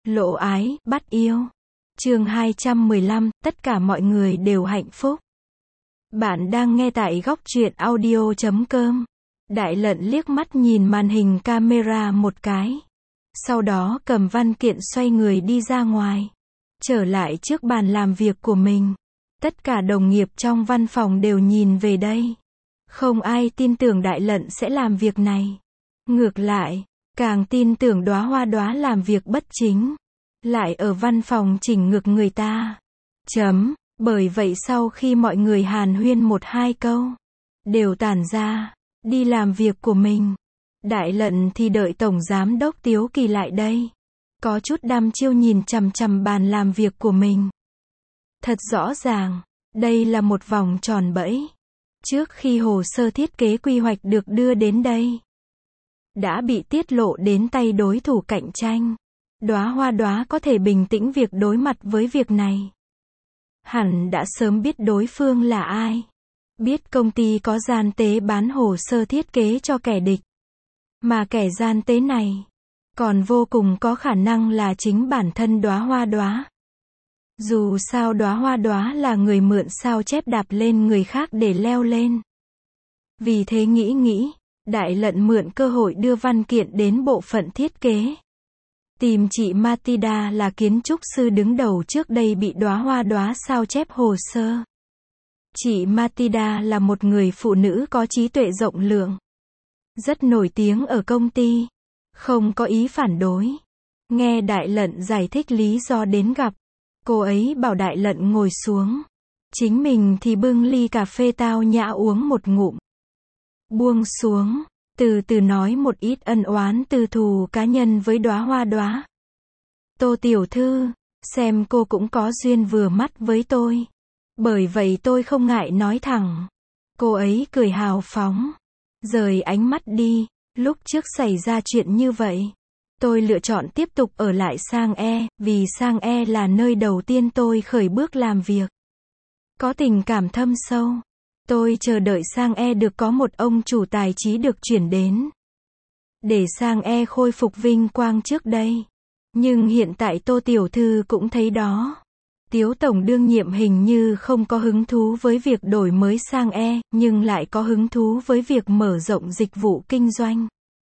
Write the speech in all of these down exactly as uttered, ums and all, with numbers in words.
Lộ ái, bắt yêu. Chương hai trăm mười lăm, tất cả mọi người đều hạnh phúc. Bạn đang nghe tại góc truyện audio chấm com. Đại Lận liếc mắt nhìn màn hình camera một cái. Sau đó cầm văn kiện xoay người đi ra ngoài. Trở lại trước bàn làm việc của mình. Tất cả đồng nghiệp trong văn phòng đều nhìn về đây. Không ai tin tưởng Đại Lận sẽ làm việc này. Ngược lại, càng tin tưởng Đóa Hoa Đóa làm việc bất chính. Lại ở văn phòng chỉnh ngược người ta. Chấm. Bởi vậy sau khi mọi người hàn huyên một hai câu, đều tản ra, đi làm việc của mình. Đại Lận thì đợi Tổng Giám đốc Tiếu Kỳ lại đây. Có chút đăm chiêu nhìn chằm chằm bàn làm việc của mình. Thật rõ ràng, đây là một vòng tròn bẫy. Trước khi hồ sơ thiết kế quy hoạch được đưa đến đây, đã bị tiết lộ đến tay đối thủ cạnh tranh. Đóa Hoa Đóa có thể bình tĩnh việc đối mặt với việc này. Hẳn đã sớm biết đối phương là ai. Biết công ty có gian tế bán hồ sơ thiết kế cho kẻ địch. Mà kẻ gian tế này, còn vô cùng có khả năng là chính bản thân Đóa Hoa Đóa. Dù sao Đóa Hoa Đóa là người mượn sao chép đạp lên người khác để leo lên. Vì thế nghĩ nghĩ, Đại Lận mượn cơ hội đưa văn kiện đến bộ phận thiết kế. Tìm chị Matilda là kiến trúc sư đứng đầu trước đây bị Đóa Hoa Đóa sao chép hồ sơ. Chị Matilda là một người phụ nữ có trí tuệ rộng lượng. Rất nổi tiếng ở công ty. Không có ý phản đối. Nghe Đại Lận giải thích lý do đến gặp. Cô ấy bảo Đại Lận ngồi xuống. Chính mình thì bưng ly cà phê tao nhã uống một ngụm. Buông xuống. Từ từ nói một ít ân oán tư thù cá nhân với Đóa Hoa Đóa. Tô tiểu thư, xem cô cũng có duyên vừa mắt với tôi. Bởi vậy tôi không ngại nói thẳng. Cô ấy cười hào phóng. Rời ánh mắt đi, lúc trước xảy ra chuyện như vậy. Tôi lựa chọn tiếp tục ở lại Sang E, vì Sang E là nơi đầu tiên tôi khởi bước làm việc. Có tình cảm thâm sâu. Tôi chờ đợi Sang E được có một ông chủ tài trí được chuyển đến. Để Sang E khôi phục vinh quang trước đây. Nhưng hiện tại Tô tiểu thư cũng thấy đó. Tiếu tổng đương nhiệm hình như không có hứng thú với việc đổi mới Sang E, nhưng lại có hứng thú với việc mở rộng dịch vụ kinh doanh.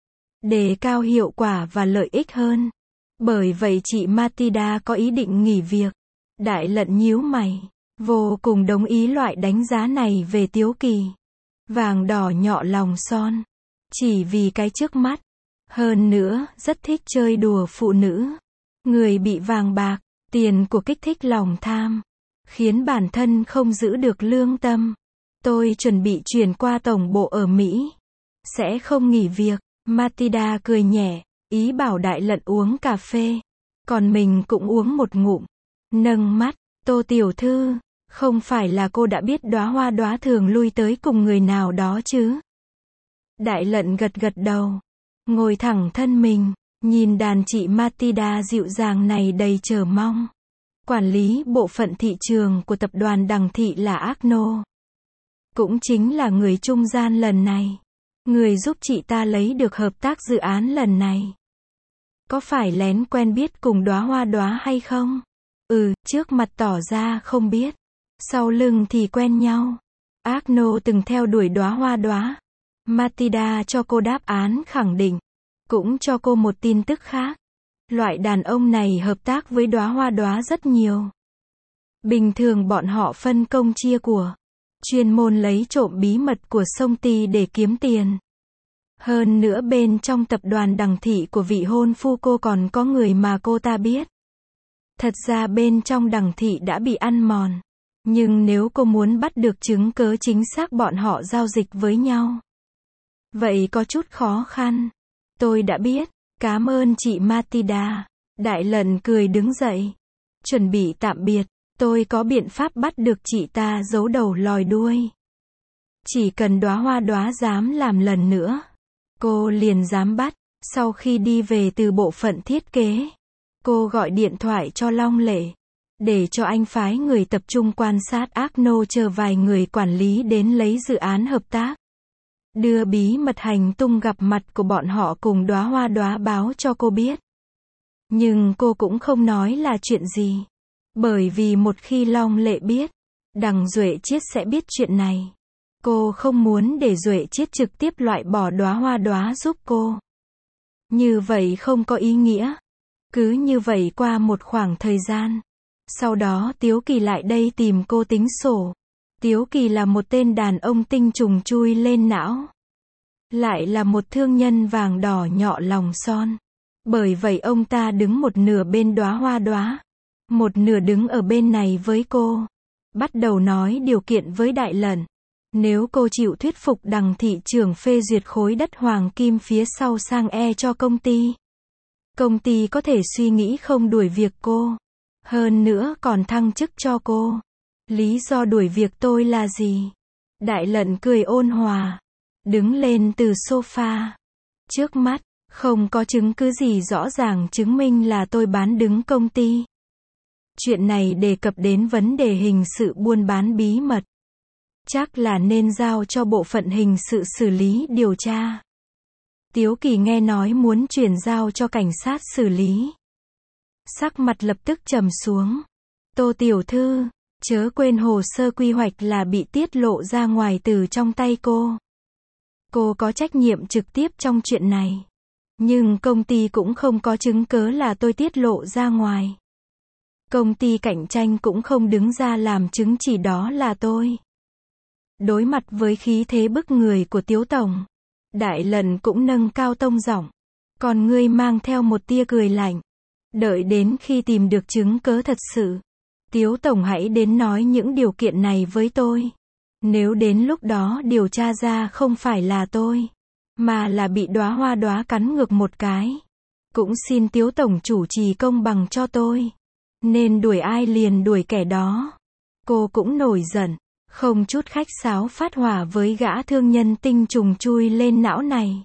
Đề cao hiệu quả và lợi ích hơn. Bởi vậy chị Matilda có ý định nghỉ việc. Đại Lận nhíu mày. Vô cùng đồng ý loại đánh giá này về Tiếu Kỳ. Vàng đỏ nhọ lòng son. Chỉ vì cái trước mắt. Hơn nữa, rất thích chơi đùa phụ nữ. Người bị vàng bạc, tiền của kích thích lòng tham. Khiến bản thân không giữ được lương tâm. Tôi chuẩn bị chuyển qua tổng bộ ở Mỹ. Sẽ không nghỉ việc. Matilda cười nhẹ, ý bảo Đại Lận uống cà phê. Còn mình cũng uống một ngụm. Nâng mắt, Tô tiểu thư. Không phải là cô đã biết Đóa Hoa Đóa thường lui tới cùng người nào đó chứ? Đại Lận gật gật đầu. Ngồi thẳng thân mình, nhìn đàn chị Matilda dịu dàng này đầy chờ mong. Quản lý bộ phận thị trường của tập đoàn Đằng Thị là Agno. Cũng chính là người trung gian lần này. Người giúp chị ta lấy được hợp tác dự án lần này. Có phải lén quen biết cùng Đóa Hoa Đóa hay không? Ừ, trước mặt tỏ ra không biết. Sau lưng thì quen nhau. Agno từng theo đuổi Đóa Hoa Đóa. Matilda cho cô đáp án khẳng định. Cũng cho cô một tin tức khác. Loại đàn ông này hợp tác với Đóa Hoa Đóa rất nhiều. Bình thường bọn họ phân công chia của. Chuyên môn lấy trộm bí mật của Song Ty để kiếm tiền. Hơn nữa bên trong tập đoàn Đằng Thị của vị hôn phu cô còn có người mà cô ta biết. Thật ra bên trong Đằng Thị đã bị ăn mòn. Nhưng nếu cô muốn bắt được chứng cớ chính xác bọn họ giao dịch với nhau, vậy có chút khó khăn. Tôi đã biết. Cảm ơn chị Matilda. Đại Lận cười đứng dậy. Chuẩn bị tạm biệt. Tôi có biện pháp bắt được chị ta giấu đầu lòi đuôi. Chỉ cần Đóa Hoa Đóa dám làm lần nữa, cô liền dám bắt. Sau khi đi về từ bộ phận thiết kế, cô gọi điện thoại cho Long Lệ. Để cho anh phái người tập trung quan sát Agno chờ vài người quản lý đến lấy dự án hợp tác. Đưa bí mật hành tung gặp mặt của bọn họ cùng Đóa Hoa Đóa báo cho cô biết. Nhưng cô cũng không nói là chuyện gì. Bởi vì một khi Long Lệ biết, đằng Duệ Chiết sẽ biết chuyện này. Cô không muốn để Duệ Chiết trực tiếp loại bỏ Đóa Hoa Đóa giúp cô. Như vậy không có ý nghĩa. Cứ như vậy qua một khoảng thời gian. Sau đó Tiếu Kỳ lại đây tìm cô tính sổ. Tiếu Kỳ là một tên đàn ông tinh trùng chui lên não. Lại là một thương nhân vàng đỏ nhọ lòng son. Bởi vậy ông ta đứng một nửa bên Đóa Hoa Đóa. Một nửa đứng ở bên này với cô. Bắt đầu nói điều kiện với Đại Lẩn. Nếu cô chịu thuyết phục đằng thị trưởng phê duyệt khối đất hoàng kim phía sau sang E cho công ty. Công ty có thể suy nghĩ không đuổi việc cô. Hơn nữa còn thăng chức cho cô. Lý do đuổi việc tôi là gì? Đại Lẩn cười ôn hòa. Đứng lên từ sofa. Trước mắt, không có chứng cứ gì rõ ràng chứng minh là tôi bán đứng công ty. Chuyện này đề cập đến vấn đề hình sự buôn bán bí mật. Chắc là nên giao cho bộ phận hình sự xử lý điều tra. Tiếu Kỳ nghe nói muốn chuyển giao cho cảnh sát xử lý. Sắc mặt lập tức trầm xuống. Tô tiểu thư, chớ quên hồ sơ quy hoạch là bị tiết lộ ra ngoài từ trong tay cô. Cô có trách nhiệm trực tiếp trong chuyện này. Nhưng công ty cũng không có chứng cớ là tôi tiết lộ ra ngoài. Công ty cạnh tranh cũng không đứng ra làm chứng chỉ đó là tôi. Đối mặt với khí thế bức người của Tiếu Tổng, Đại Lẩn cũng nâng cao tông giọng. Còn ngươi mang theo một tia cười lạnh. Đợi đến khi tìm được chứng cớ thật sự, Tiếu Tổng hãy đến nói những điều kiện này với tôi. Nếu đến lúc đó điều tra ra không phải là tôi, mà là bị Đóa Hoa Đóa cắn ngược một cái, cũng xin Tiếu Tổng chủ trì công bằng cho tôi. Nên đuổi ai liền đuổi kẻ đó. Cô cũng nổi giận, không chút khách sáo phát hỏa với gã thương nhân tinh trùng chui lên não này.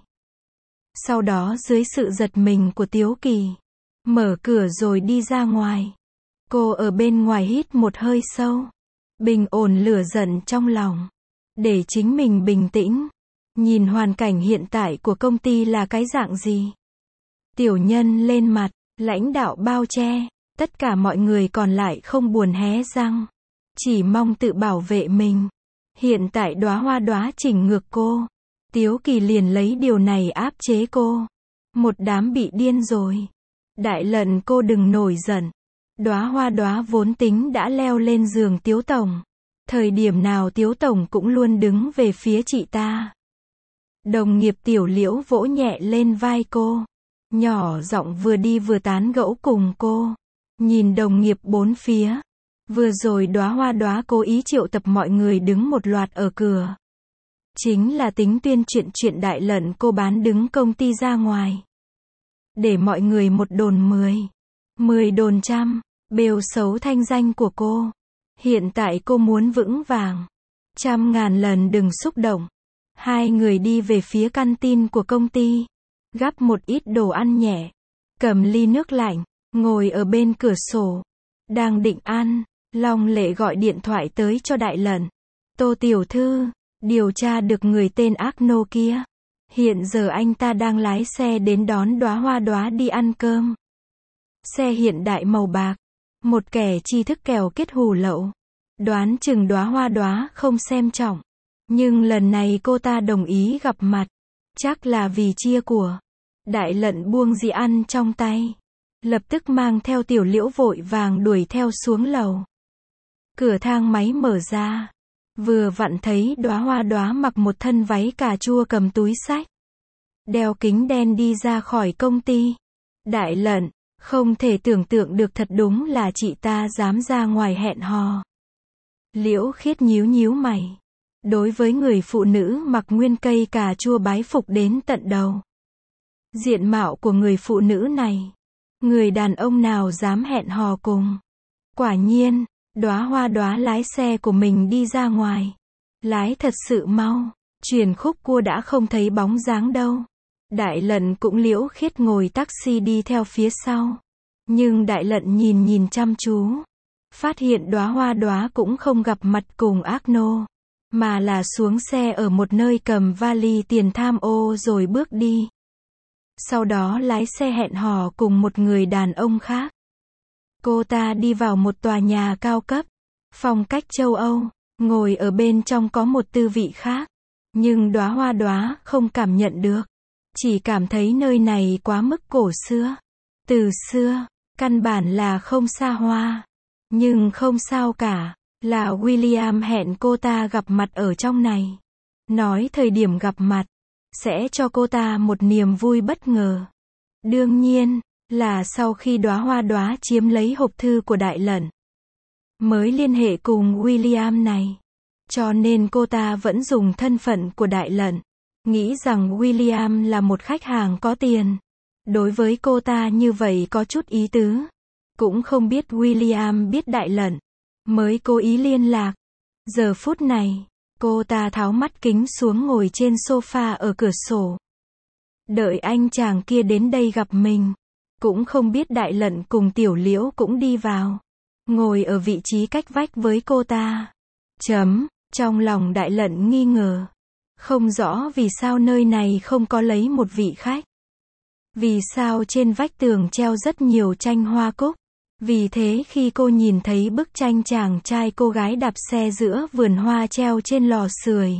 Sau đó dưới sự giật mình của Tiếu Kỳ, mở cửa rồi đi ra ngoài. Cô ở bên ngoài hít một hơi sâu, bình ổn lửa giận trong lòng, để chính mình bình tĩnh, nhìn hoàn cảnh hiện tại của công ty là cái dạng gì. Tiểu nhân lên mặt, lãnh đạo bao che, tất cả mọi người còn lại không buồn hé răng, chỉ mong tự bảo vệ mình. Hiện tại Đóa Hoa Đóa chỉnh ngược cô, Tiếu Kỳ liền lấy điều này áp chế cô. Một đám bị điên rồi. Đại Lẩn cô đừng nổi giận. Đóa Hoa Đóa vốn tính đã leo lên giường Tiếu Tổng. Thời điểm nào Tiếu Tổng cũng luôn đứng về phía chị ta. Đồng nghiệp Tiểu Liễu vỗ nhẹ lên vai cô, nhỏ giọng vừa đi vừa tán gẫu cùng cô. Nhìn đồng nghiệp bốn phía. Vừa rồi Đóa Hoa Đóa cố ý triệu tập mọi người đứng một loạt ở cửa. Chính là tính tuyên chuyện chuyện Đại Lẩn cô bán đứng công ty ra ngoài. Để mọi người một đồn mười, mười đồn trăm, bêu xấu thanh danh của cô. Hiện tại cô muốn vững vàng. Trăm ngàn lần đừng xúc động. Hai người đi về phía căn tin của công ty. Gắp một ít đồ ăn nhẹ. Cầm ly nước lạnh. Ngồi ở bên cửa sổ. Đang định ăn. Long Lệ gọi điện thoại tới cho Đại Lẩn. Tô tiểu thư, điều tra được người tên ác nô kia. Hiện giờ anh ta đang lái xe đến đón Đóa Hoa Đóa đi ăn cơm. Xe hiện đại màu bạc. Một kẻ tri thức kèo kết hù lậu. Đoán chừng Đóa Hoa Đóa không xem trọng. Nhưng lần này cô ta đồng ý gặp mặt. Chắc là vì chia của. Đại Lẩn buông dĩa ăn trong tay. Lập tức mang theo Tiểu Liễu vội vàng đuổi theo xuống lầu. Cửa thang máy mở ra. Vừa vặn thấy Đóa Hoa Đóa mặc một thân váy cà chua cầm túi xách. Đeo kính đen đi ra khỏi công ty. Đại Lẩn, không thể tưởng tượng được thật đúng là chị ta dám ra ngoài hẹn hò. Liễu Khiết nhíu nhíu mày. Đối với người phụ nữ mặc nguyên cây cà chua bái phục đến tận đầu. Diện mạo của người phụ nữ này. Người đàn ông nào dám hẹn hò cùng. Quả nhiên, Đóa Hoa Đóa lái xe của mình đi ra ngoài. Lái thật sự mau. Chuyển khúc cua đã không thấy bóng dáng đâu. Đại Lẩn cũng Liễu Khiết ngồi taxi đi theo phía sau. Nhưng Đại Lẩn nhìn nhìn chăm chú. Phát hiện Đóa Hoa Đóa cũng không gặp mặt cùng ác nô. Mà là xuống xe ở một nơi cầm vali tiền tham ô rồi bước đi. sau đó lái xe hẹn hò cùng một người đàn ông khác. Cô ta đi vào một tòa nhà cao cấp, phong cách châu Âu, ngồi ở bên trong có một tư vị khác. Nhưng Đóa Hoa Đóa không cảm nhận được, chỉ cảm thấy nơi này quá mức cổ xưa. Từ xưa, căn bản là không xa hoa. Nhưng không sao cả, là William hẹn cô ta gặp mặt ở trong này. Nói thời điểm gặp mặt, sẽ cho cô ta một niềm vui bất ngờ. Đương nhiên, là sau khi Đóa Hoa Đóa chiếm lấy hộp thư của Đại Lẩn, mới liên hệ cùng William này. Cho nên cô ta vẫn dùng thân phận của Đại Lẩn, nghĩ rằng William là một khách hàng có tiền. Đối với cô ta như vậy có chút ý tứ. Cũng không biết William biết Đại Lẩn, mới cố ý liên lạc. Giờ phút này, cô ta tháo mắt kính xuống ngồi trên sofa ở cửa sổ. Đợi anh chàng kia đến đây gặp mình. Cũng không biết Đại Lẩn cùng Tiểu Liễu cũng đi vào, ngồi ở vị trí cách vách với cô ta. Chấm, trong lòng Đại Lẩn nghi ngờ. Không rõ vì sao nơi này không có lấy một vị khách. Vì sao trên vách tường treo rất nhiều tranh hoa cúc. Vì thế khi cô nhìn thấy bức tranh chàng trai cô gái đạp xe giữa vườn hoa treo trên lò sưởi,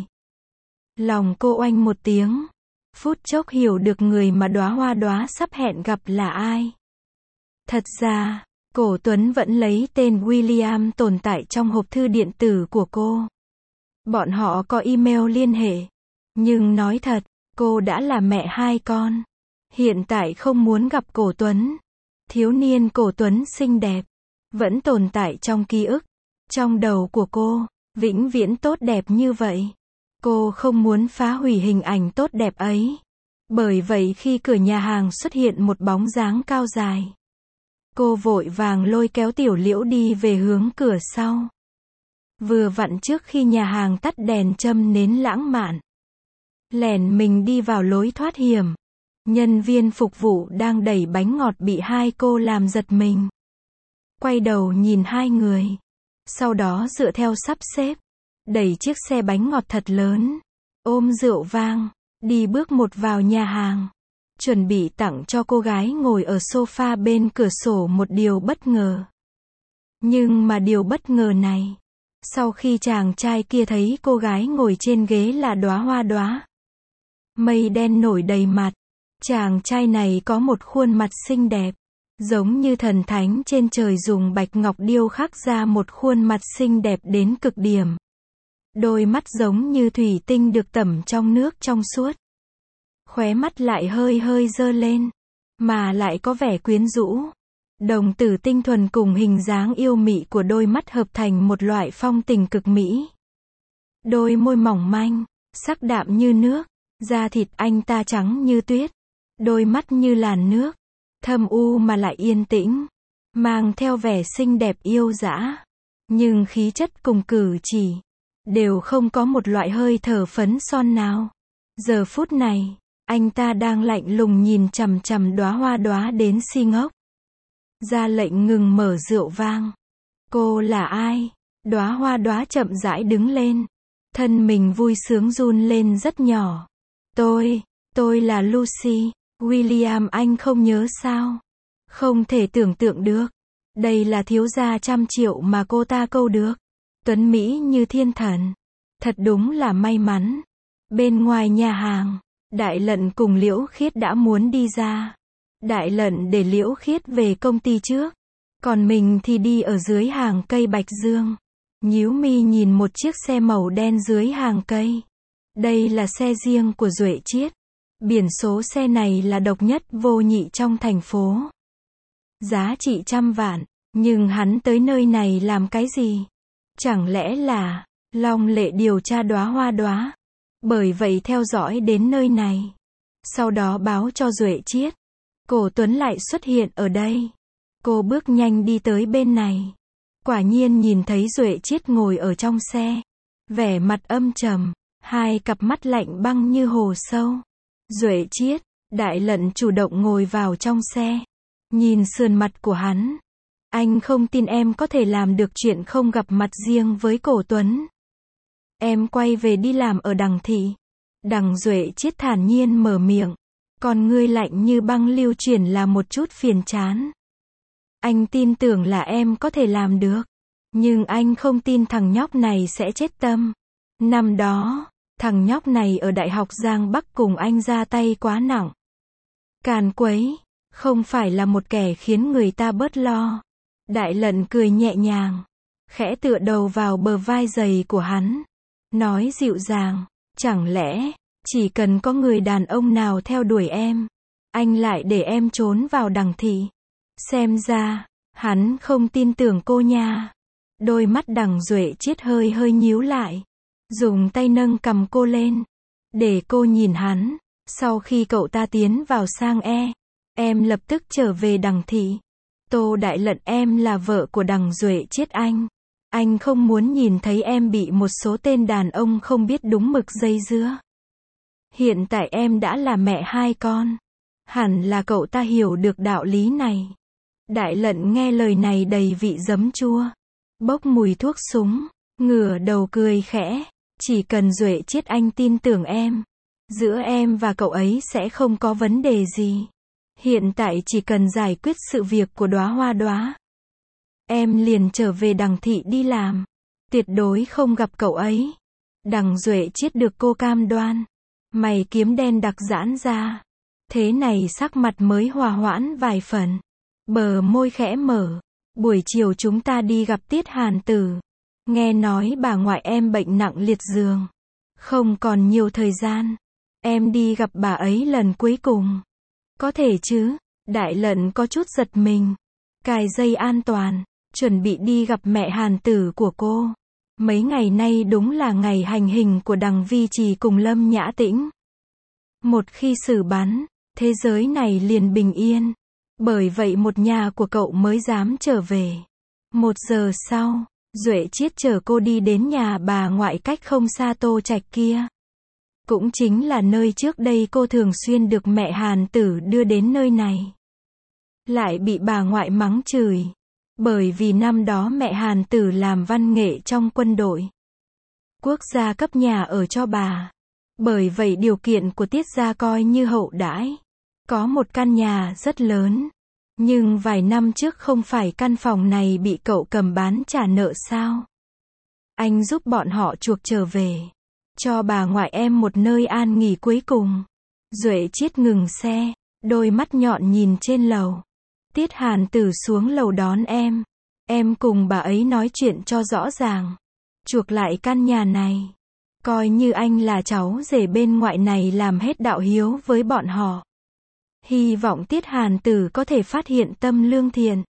lòng cô oanh một tiếng. Phút chốc hiểu được người mà Đóa Hoa Đóa sắp hẹn gặp là ai. Thật ra, Cổ Tuấn vẫn lấy tên William tồn tại trong hộp thư điện tử của cô. Bọn họ có email liên hệ. Nhưng nói thật, cô đã là mẹ hai con. Hiện tại không muốn gặp Cổ Tuấn. Thiếu niên Cổ Tuấn xinh đẹp, vẫn tồn tại trong ký ức, trong đầu của cô, vĩnh viễn tốt đẹp như vậy. Cô không muốn phá hủy hình ảnh tốt đẹp ấy. Bởi vậy khi cửa nhà hàng xuất hiện một bóng dáng cao dài, cô vội vàng lôi kéo Tiểu Liễu đi về hướng cửa sau. Vừa vặn trước khi nhà hàng tắt đèn châm nến lãng mạn, lẻn mình đi vào lối thoát hiểm. Nhân viên phục vụ đang đẩy bánh ngọt bị hai cô làm giật mình. Quay đầu nhìn hai người. Sau đó dựa theo sắp xếp, đẩy chiếc xe bánh ngọt thật lớn, ôm rượu vang, đi bước một vào nhà hàng. Chuẩn bị tặng cho cô gái ngồi ở sofa bên cửa sổ một điều bất ngờ. Nhưng mà điều bất ngờ này, sau khi chàng trai kia thấy cô gái ngồi trên ghế là Đóa Hoa Đóa, mây đen nổi đầy mặt. Chàng trai này có một khuôn mặt xinh đẹp, giống như thần thánh trên trời dùng bạch ngọc điêu khắc ra một khuôn mặt xinh đẹp đến cực điểm. Đôi mắt giống như thủy tinh được tẩm trong nước trong suốt. Khóe mắt lại hơi hơi dơ lên, mà lại có vẻ quyến rũ. Đồng tử tinh thuần cùng hình dáng yêu mị của đôi mắt hợp thành một loại phong tình cực mỹ. Đôi môi mỏng manh, sắc đạm như nước, da thịt anh ta trắng như tuyết. Đôi mắt như làn nước, thâm u mà lại yên tĩnh, mang theo vẻ xinh đẹp yêu dã. Nhưng khí chất cùng cử chỉ, đều không có một loại hơi thở phấn son nào. Giờ phút này, anh ta đang lạnh lùng nhìn chằm chằm Đóa Hoa Đóa đến si ngốc. Ra lệnh ngừng mở rượu vang. Cô là ai? Đóa Hoa Đóa chậm rãi đứng lên. Thân mình vui sướng run lên rất nhỏ. Tôi, tôi là Lucy. William anh không nhớ sao? Không thể tưởng tượng được. Đây là thiếu gia trăm triệu mà cô ta câu được. Tuấn Mỹ như thiên thần. Thật đúng là may mắn. Bên ngoài nhà hàng, Đại Lận cùng Liễu Khiết đã muốn đi ra. Đại Lận để Liễu Khiết về công ty trước. Còn mình thì đi ở dưới hàng cây Bạch Dương. Nhíu mi nhìn một chiếc xe màu đen dưới hàng cây. Đây là xe riêng của Duệ Chiết. Biển số xe này là độc nhất vô nhị trong thành phố. Giá trị trăm vạn, nhưng hắn tới nơi này làm cái gì? Chẳng lẽ là Long Lệ điều tra Đóa Hoa Đóa? Bởi vậy theo dõi đến nơi này. Sau đó báo cho Duệ Chiết. Cổ Tuấn lại xuất hiện ở đây. Cô bước nhanh đi tới bên này. Quả nhiên nhìn thấy Duệ Chiết ngồi ở trong xe. Vẻ mặt âm trầm, hai cặp mắt lạnh băng như hồ sâu. Duệ Chiết, Đại Lận chủ động ngồi vào trong xe. Nhìn sườn mặt của hắn. Anh không tin em có thể làm được chuyện không gặp mặt riêng với Cổ Tuấn. Em quay về đi làm ở Đằng thị. Đằng Duệ Chiết thản nhiên mở miệng. Con ngươi lạnh như băng lưu chuyển là một chút phiền chán. Anh tin tưởng là em có thể làm được. Nhưng anh không tin thằng nhóc này sẽ chết tâm. Năm đó, thằng nhóc này ở Đại học Giang Bắc cùng anh ra tay quá nặng. Càn quấy, không phải là một kẻ khiến người ta bớt lo. Đại Lận cười nhẹ nhàng, khẽ tựa đầu vào bờ vai dày của hắn. Nói dịu dàng, chẳng lẽ, chỉ cần có người đàn ông nào theo đuổi em, anh lại để em trốn vào Đằng thị. Xem ra, hắn không tin tưởng cô nha. Đôi mắt Đằng Duệ Chiết hơi hơi nhíu lại. Dùng tay nâng cầm cô lên. Để cô nhìn hắn. Sau khi cậu ta tiến vào sang E, em lập tức trở về Đằng thị. Tô Đại Lận, em là vợ của Đằng Duệ Chiết anh. Anh không muốn nhìn thấy em bị một số tên đàn ông không biết đúng mực dây dưa. Hiện tại em đã là mẹ hai con. Hẳn là cậu ta hiểu được đạo lý này. Đại Lận nghe lời này đầy vị giấm chua. Bốc mùi thuốc súng. Ngửa đầu cười khẽ. Chỉ cần Duệ Chiết anh tin tưởng em. Giữa em và cậu ấy sẽ không có vấn đề gì. Hiện tại chỉ cần giải quyết sự việc của Đóa Hoa Đóa. Em liền trở về Đằng thị đi làm. Tuyệt đối không gặp cậu ấy. Đằng Duệ Chiết được cô cam đoan. Mày kiếm đen đặc giãn ra. Thế này sắc mặt mới hòa hoãn vài phần. Bờ môi khẽ mở. Buổi chiều chúng ta đi gặp Tiết Hàn Tử. Nghe nói bà ngoại em bệnh nặng liệt giường. Không còn nhiều thời gian. Em đi gặp bà ấy lần cuối cùng. Có thể chứ? Đại Lận có chút giật mình. Cài dây an toàn. Chuẩn bị đi gặp mẹ Hàn Tử của cô. Mấy ngày nay đúng là ngày hành hình của Đằng Vi Trì cùng Lâm Nhã Tĩnh. Một khi xử bắn, thế giới này liền bình yên. Bởi vậy một nhà của cậu mới dám trở về. Một giờ sau, Duệ Chiết chở cô đi đến nhà bà ngoại cách không xa Tô Trạch kia. Cũng chính là nơi trước đây cô thường xuyên được mẹ Hàn Tử đưa đến nơi này. Lại bị bà ngoại mắng chửi. Bởi vì năm đó mẹ Hàn Tử làm văn nghệ trong quân đội. Quốc gia cấp nhà ở cho bà. Bởi vậy điều kiện của Tiết gia coi như hậu đãi. Có một căn nhà rất lớn. Nhưng vài năm trước không phải căn phòng này bị cậu cầm bán trả nợ sao? Anh giúp bọn họ chuộc trở về. Cho bà ngoại em một nơi an nghỉ cuối cùng. Duệ Chiết ngừng xe. Đôi mắt nhọn nhìn trên lầu. Tiết Hàn Tử xuống lầu đón em. Em cùng bà ấy nói chuyện cho rõ ràng. Chuộc lại căn nhà này. Coi như anh là cháu rể bên ngoại này làm hết đạo hiếu với bọn họ. Hy vọng Tiết Hàn Tử có thể phát hiện tâm lương thiện.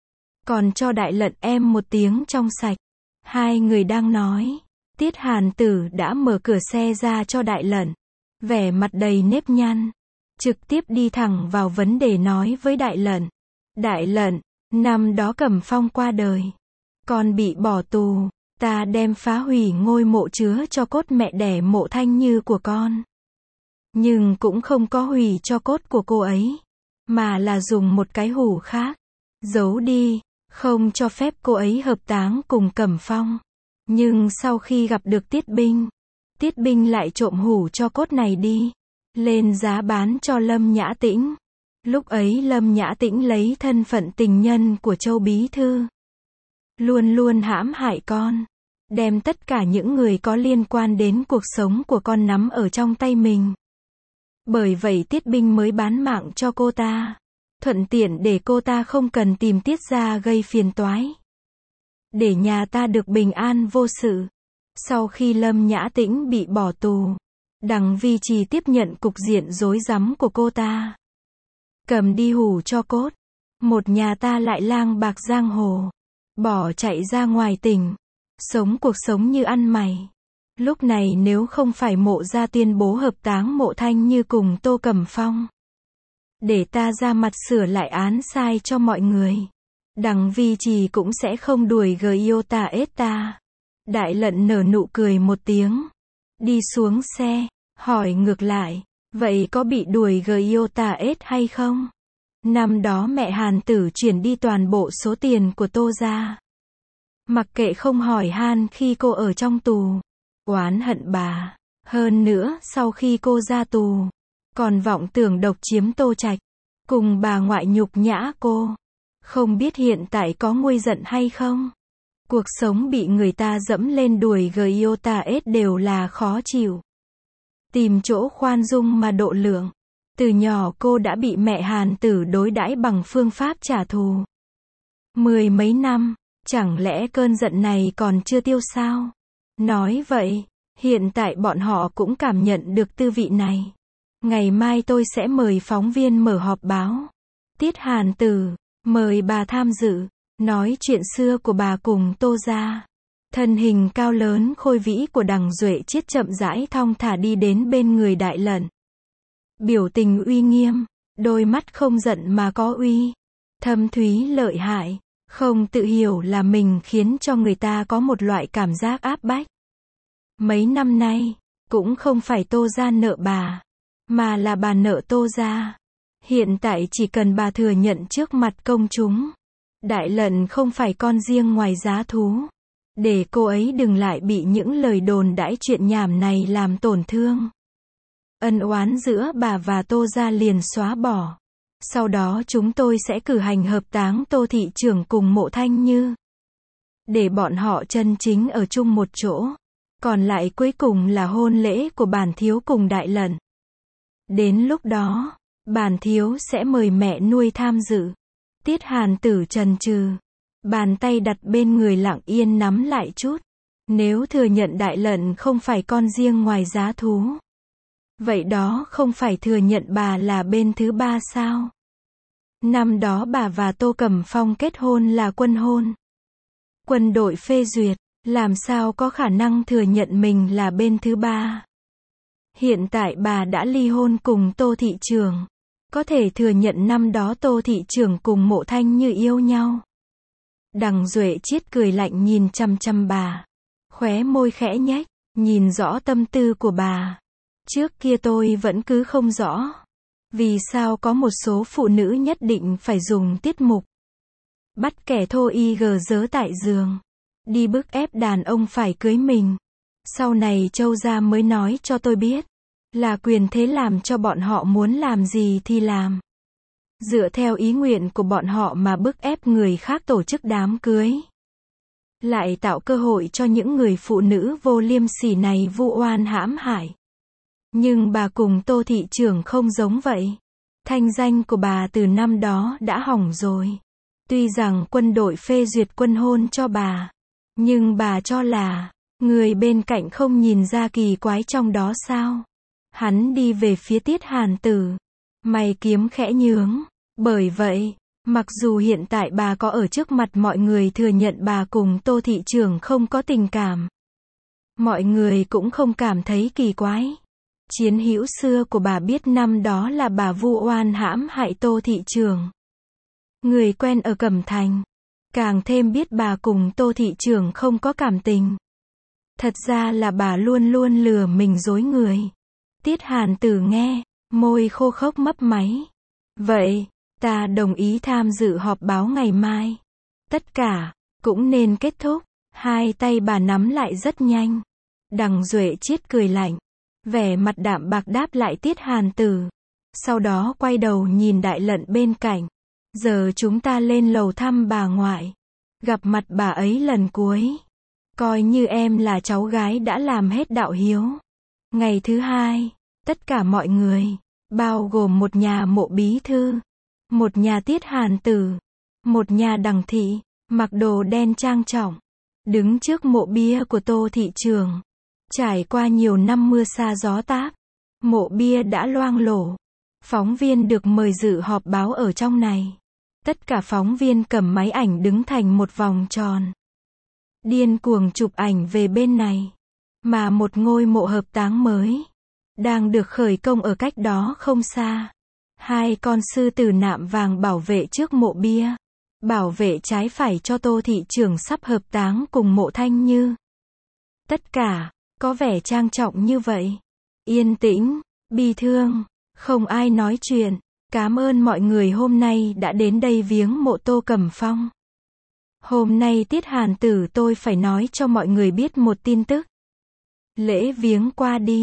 Còn cho Đại Lận em một tiếng trong sạch. Hai người đang nói. Tiết Hàn Tử đã mở cửa xe ra cho Đại Lận. Vẻ mặt đầy nếp nhăn. Trực tiếp đi thẳng vào vấn đề nói với Đại Lận. Đại Lận, năm đó Cẩm Phong qua đời. Con bị bỏ tù. Ta đem phá hủy ngôi mộ chứa cho cốt mẹ đẻ Mộ Thanh Như của con. Nhưng cũng không có hủy cho cốt của cô ấy. Mà là dùng một cái hũ khác. Giấu đi. Không cho phép cô ấy hợp táng cùng Cẩm Phong. Nhưng sau khi gặp được Tiết Binh. Tiết Binh lại trộm hũ cho cốt này đi. Lên giá bán cho Lâm Nhã Tĩnh. Lúc ấy Lâm Nhã Tĩnh lấy thân phận tình nhân của Châu Bí Thư. Luôn luôn hãm hại con. Đem tất cả những người có liên quan đến cuộc sống của con nắm ở trong tay mình. Bởi vậy Tiết Binh mới bán mạng cho cô ta. Thuận tiện để cô ta không cần tìm Tiết gia gây phiền toái. Để nhà ta được bình an vô sự. Sau khi Lâm Nhã Tĩnh bị bỏ tù, Đằng Vi Trì tiếp nhận cục diện rối rắm của cô ta. Cầm đi hủ cho cốt. Một nhà ta lại lang bạc giang hồ. Bỏ chạy ra ngoài tỉnh. Sống cuộc sống như ăn mày. Lúc này nếu không phải Mộ gia tuyên bố hợp táng Mộ Thanh Như cùng Tô Cẩm Phong. Để ta ra mặt sửa lại án sai cho mọi người. Đằng Vi Trì cũng sẽ không đuổi Giota Eta. Đại Lận nở nụ cười một tiếng. Đi xuống xe. Hỏi ngược lại. Vậy có bị đuổi Giota Et hay không? Năm đó mẹ Hàn Tử chuyển đi toàn bộ số tiền của Tô gia. Mặc kệ không hỏi han khi cô ở trong tù. Oán hận bà. Hơn nữa sau khi cô ra tù. còn vọng tưởng độc chiếm Tô Trạch, cùng bà ngoại nhục nhã cô. Không biết hiện tại có nguôi giận hay không? Cuộc sống bị người ta dẫm lên đùi Giota ết đều là khó chịu. Tìm chỗ khoan dung mà độ lượng. Từ nhỏ cô đã bị mẹ Hàn Tử đối đãi bằng phương pháp trả thù. Mười mấy năm, chẳng lẽ cơn giận này còn chưa tiêu sao? Nói vậy, hiện tại bọn họ cũng cảm nhận được tư vị này. Ngày mai tôi sẽ mời phóng viên mở họp báo. Tiết Hàn Tử, mời bà tham dự, nói chuyện xưa của bà cùng Tô gia. Thân hình cao lớn khôi vĩ của Đằng Duệ Chiết chậm rãi thong thả đi đến bên người Đại Lận. Biểu tình uy nghiêm, đôi mắt không giận mà có uy, thâm thúy lợi hại, không tự hiểu là mình khiến cho người ta có một loại cảm giác áp bách. Mấy năm nay, cũng không phải Tô gia nợ bà, mà là bà nợ Tô gia. Hiện tại chỉ cần bà thừa nhận trước mặt công chúng, Đại Lận không phải con riêng ngoài giá thú, để cô ấy đừng lại bị những lời đồn đãi chuyện nhảm này làm tổn thương. Ân oán giữa bà và Tô gia liền xóa bỏ. Sau đó chúng tôi sẽ cử hành hợp táng Tô thị trưởng cùng Mộ Thanh Như, để bọn họ chân chính ở chung một chỗ. Còn lại cuối cùng là hôn lễ của bản thiếu cùng Đại Lận. Đến lúc đó, bản thiếu sẽ mời mẹ nuôi tham dự. Tiết Hàn Tử chần chừ, bàn tay đặt bên người lặng yên nắm lại chút. Nếu thừa nhận Đại Lận không phải con riêng ngoài giá thú, vậy đó không phải thừa nhận bà là bên thứ ba sao? Năm đó bà và Tô Cẩm Phong kết hôn là quân hôn. Quân đội phê duyệt, làm sao có khả năng thừa nhận mình là bên thứ ba? Hiện tại bà đã ly hôn cùng Tô thị trưởng, có thể thừa nhận năm đó Tô thị trưởng cùng Mộ Thanh Như yêu nhau. Đằng Duệ Chiết cười lạnh nhìn chăm chăm bà, khóe môi khẽ nhếch, nhìn rõ tâm tư của bà. Trước kia tôi vẫn cứ không rõ, vì sao có một số phụ nữ nhất định phải dùng tiết mục bắt kẻ thô y gờ dớ tại giường, đi bức ép đàn ông phải cưới mình. Sau này Châu gia mới nói cho tôi biết, là quyền thế làm cho bọn họ muốn làm gì thì làm. Dựa theo ý nguyện của bọn họ mà bức ép người khác tổ chức đám cưới. Lại tạo cơ hội cho những người phụ nữ vô liêm sỉ này vu oan hãm hại. Nhưng bà cùng Tô thị trưởng không giống vậy. Thanh danh của bà từ năm đó đã hỏng rồi. Tuy rằng quân đội phê duyệt quân hôn cho bà, nhưng bà cho là, người bên cạnh không nhìn ra kỳ quái trong đó sao? Hắn đi về phía Tiết Hàn Tử, mày kiếm khẽ nhướng. Bởi vậy, mặc dù hiện tại bà có ở trước mặt mọi người thừa nhận bà cùng Tô thị trưởng không có tình cảm, mọi người cũng không cảm thấy kỳ quái. Chiến hữu xưa của bà biết năm đó là bà vu oan hãm hại Tô thị trưởng. Người quen ở Cẩm Thành, càng thêm biết bà cùng Tô thị trưởng không có cảm tình. Thật ra là bà luôn luôn lừa mình dối người. Tiết Hàn Tử nghe, môi khô khốc mấp máy. Vậy, ta đồng ý tham dự họp báo ngày mai. Tất cả, cũng nên kết thúc. Hai tay bà nắm lại rất nhanh. Đằng Duệ Chiết cười lạnh, vẻ mặt đạm bạc đáp lại Tiết Hàn Tử. Sau đó quay đầu nhìn Đại Lận bên cạnh. Giờ chúng ta lên lầu thăm bà ngoại, gặp mặt bà ấy lần cuối. Coi như em là cháu gái đã làm hết đạo hiếu. Ngày thứ hai, tất cả mọi người, bao gồm một nhà Mộ bí thư, một nhà Tiết Hàn Tử, một nhà Đằng thị, mặc đồ đen trang trọng, đứng trước mộ bia của Tô thị trưởng. Trải qua nhiều năm mưa sa gió táp, mộ bia đã loang lổ. Phóng viên được mời dự họp báo ở trong này. Tất cả phóng viên cầm máy ảnh đứng thành một vòng tròn, điên cuồng chụp ảnh về bên này. Mà một ngôi mộ hợp táng mới đang được khởi công ở cách đó không xa. Hai con sư tử nạm vàng bảo vệ trước mộ bia, bảo vệ trái phải cho Tô thị trưởng sắp hợp táng cùng Mộ Thanh Như. Tất cả có vẻ trang trọng như vậy, yên tĩnh, bi thương, không ai nói chuyện. Cảm ơn mọi người hôm nay đã đến đây viếng mộ Tô Cẩm Phong. Hôm nay Tiết Hàn Tử tôi phải nói cho mọi người biết một tin tức. Lễ viếng qua đi,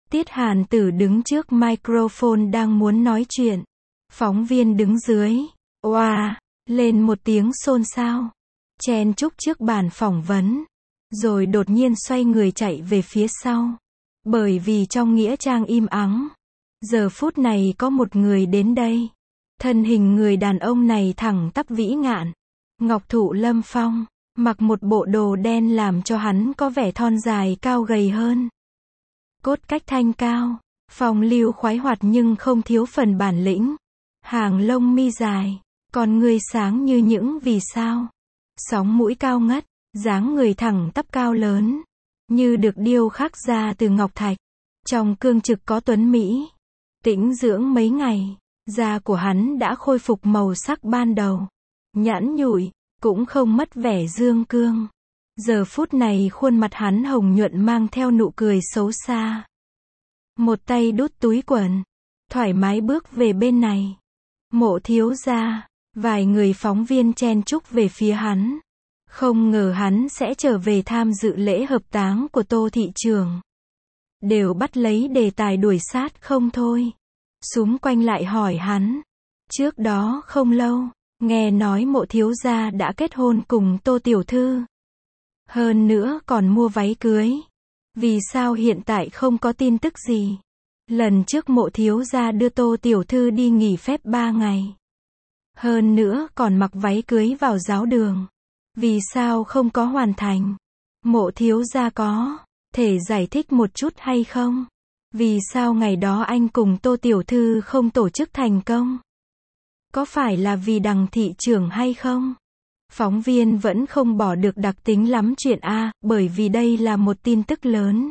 Tiết Hàn Tử đứng trước microphone đang muốn nói chuyện. Phóng viên đứng dưới. Oa, lên một tiếng xôn xao. Chen chúc trước bàn phỏng vấn. Rồi đột nhiên xoay người chạy về phía sau. Bởi vì trong nghĩa trang im ắng. Giờ phút này có một người đến đây. Thân hình người đàn ông này thẳng tắp vĩ ngạn. Ngọc thụ lâm phong. Mặc một bộ đồ đen làm cho hắn có vẻ thon dài cao gầy hơn. Cốt cách thanh cao. Phong lưu khoái hoạt nhưng không thiếu phần bản lĩnh. Hàng lông mi dài. Con người sáng như những vì sao. Sóng mũi cao ngất. Dáng người thẳng tắp cao lớn. Như được điêu khắc ra từ ngọc thạch. Trong cương trực có tuấn Mỹ. Tĩnh dưỡng mấy ngày. Da của hắn đã khôi phục màu sắc ban đầu. Nhẵn nhụi. Cũng không mất vẻ dương cương. Giờ phút này khuôn mặt hắn hồng nhuận mang theo nụ cười xấu xa. Một tay đút túi quần. Thoải mái bước về bên này. Mộ thiếu gia. Vài người phóng viên chen chúc về phía hắn. Không ngờ hắn sẽ trở về tham dự lễ hợp táng của Tô thị trưởng. Đều bắt lấy đề tài đuổi sát không thôi. Xúm quanh lại hỏi hắn. Trước đó không lâu, nghe nói mộ thiếu gia đã kết hôn cùng Tô tiểu thư. Hơn nữa còn mua váy cưới. Vì sao hiện tại không có tin tức gì? Lần trước mộ thiếu gia đưa Tô tiểu thư đi nghỉ phép ba ngày. Hơn nữa còn mặc váy cưới vào giáo đường. Vì sao không có hoàn thành? Mộ thiếu gia có thể giải thích một chút hay không? Vì sao ngày đó anh cùng Tô tiểu thư không tổ chức thành công? Có phải là vì Đằng thị trưởng hay không? Phóng viên vẫn không bỏ được đặc tính lắm chuyện A, bởi vì đây là một tin tức lớn.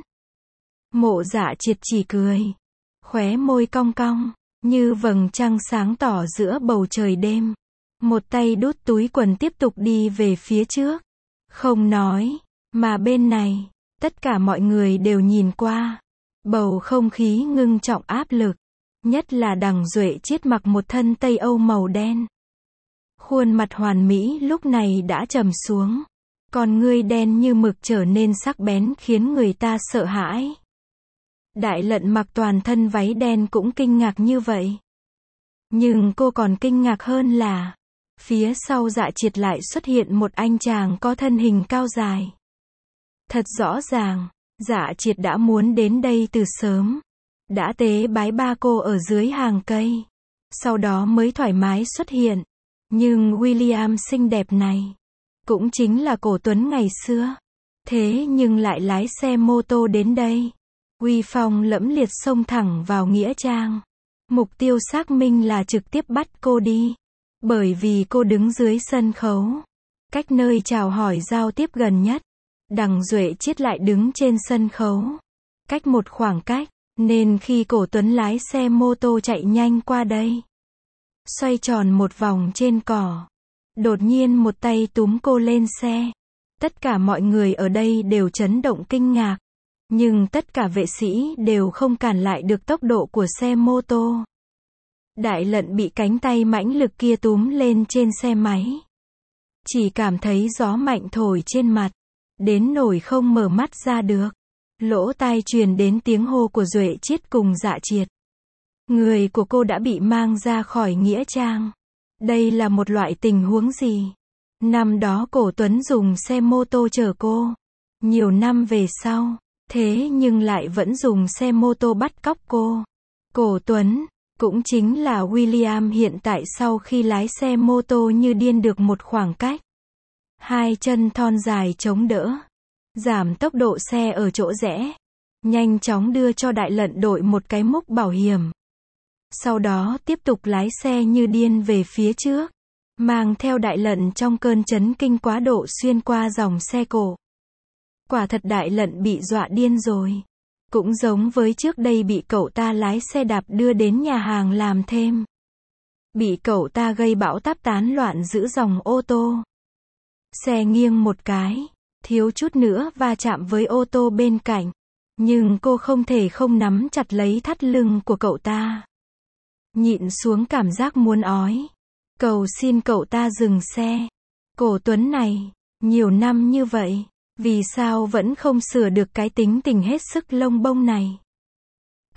Mộ Dạ Triệt chỉ cười. Khóe môi cong cong, như vầng trăng sáng tỏ giữa bầu trời đêm. Một tay đút túi quần tiếp tục đi về phía trước. Không nói, mà bên này, tất cả mọi người đều nhìn qua. Bầu không khí ngưng trọng áp lực. Nhất là Đằng Duệ Chiết mặc một thân Tây Âu màu đen. Khuôn mặt hoàn mỹ lúc này đã trầm xuống. Con ngươi đen như mực trở nên sắc bén khiến người ta sợ hãi. Đại Lận mặc toàn thân váy đen cũng kinh ngạc như vậy. Nhưng cô còn kinh ngạc hơn là phía sau Dạ Triệt lại xuất hiện một anh chàng có thân hình cao dài. Thật rõ ràng, Dạ Triệt đã muốn đến đây từ sớm. Đã tế bái ba cô ở dưới hàng cây. Sau đó mới thoải mái xuất hiện. Nhưng William xinh đẹp này, cũng chính là cổ tuấn ngày xưa. Thế nhưng lại lái xe mô tô đến đây. Uy phong lẫm liệt xông thẳng vào nghĩa trang. Mục tiêu xác minh là trực tiếp bắt cô đi. Bởi vì cô đứng dưới sân khấu. Cách nơi chào hỏi giao tiếp gần nhất. Đằng Duệ Chiết lại đứng trên sân khấu. Cách một khoảng cách. Nên khi cổ tuấn lái xe mô tô chạy nhanh qua đây. Xoay tròn một vòng trên cỏ. Đột nhiên một tay túm cô lên xe. Tất cả mọi người ở đây đều chấn động kinh ngạc. Nhưng tất cả vệ sĩ đều không cản lại được tốc độ của xe mô tô. Đại Lận bị cánh tay mãnh lực kia túm lên trên xe máy. Chỉ cảm thấy gió mạnh thổi trên mặt. Đến nỗi không mở mắt ra được. Lỗ tai truyền đến tiếng hô của Duệ Chiết cùng Dạ Triệt. Người của cô đã bị mang ra khỏi nghĩa trang. Đây là một loại tình huống gì? Năm đó cổ tuấn dùng xe mô tô chở cô. Nhiều năm về sau, thế nhưng lại vẫn dùng xe mô tô bắt cóc cô. Cổ tuấn, cũng chính là William hiện tại sau khi lái xe mô tô như điên được một khoảng cách. Hai chân thon dài chống đỡ. Giảm tốc độ xe ở chỗ rẽ. Nhanh chóng đưa cho Đại Lận đội một cái múc bảo hiểm. Sau đó tiếp tục lái xe như điên về phía trước. Mang theo Đại Lận trong cơn chấn kinh quá độ xuyên qua dòng xe cổ. Quả thật Đại Lận bị dọa điên rồi. Cũng giống với trước đây bị cậu ta lái xe đạp đưa đến nhà hàng làm thêm. Bị cậu ta gây bão táp tán loạn giữa dòng ô tô. Xe nghiêng một cái. Thiếu chút nữa va chạm với ô tô bên cạnh. Nhưng cô không thể không nắm chặt lấy thắt lưng của cậu ta. Nhịn xuống cảm giác muốn ói. Cầu xin cậu ta dừng xe. Cổ tuấn này, nhiều năm như vậy, vì sao vẫn không sửa được cái tính tình hết sức lông bông này?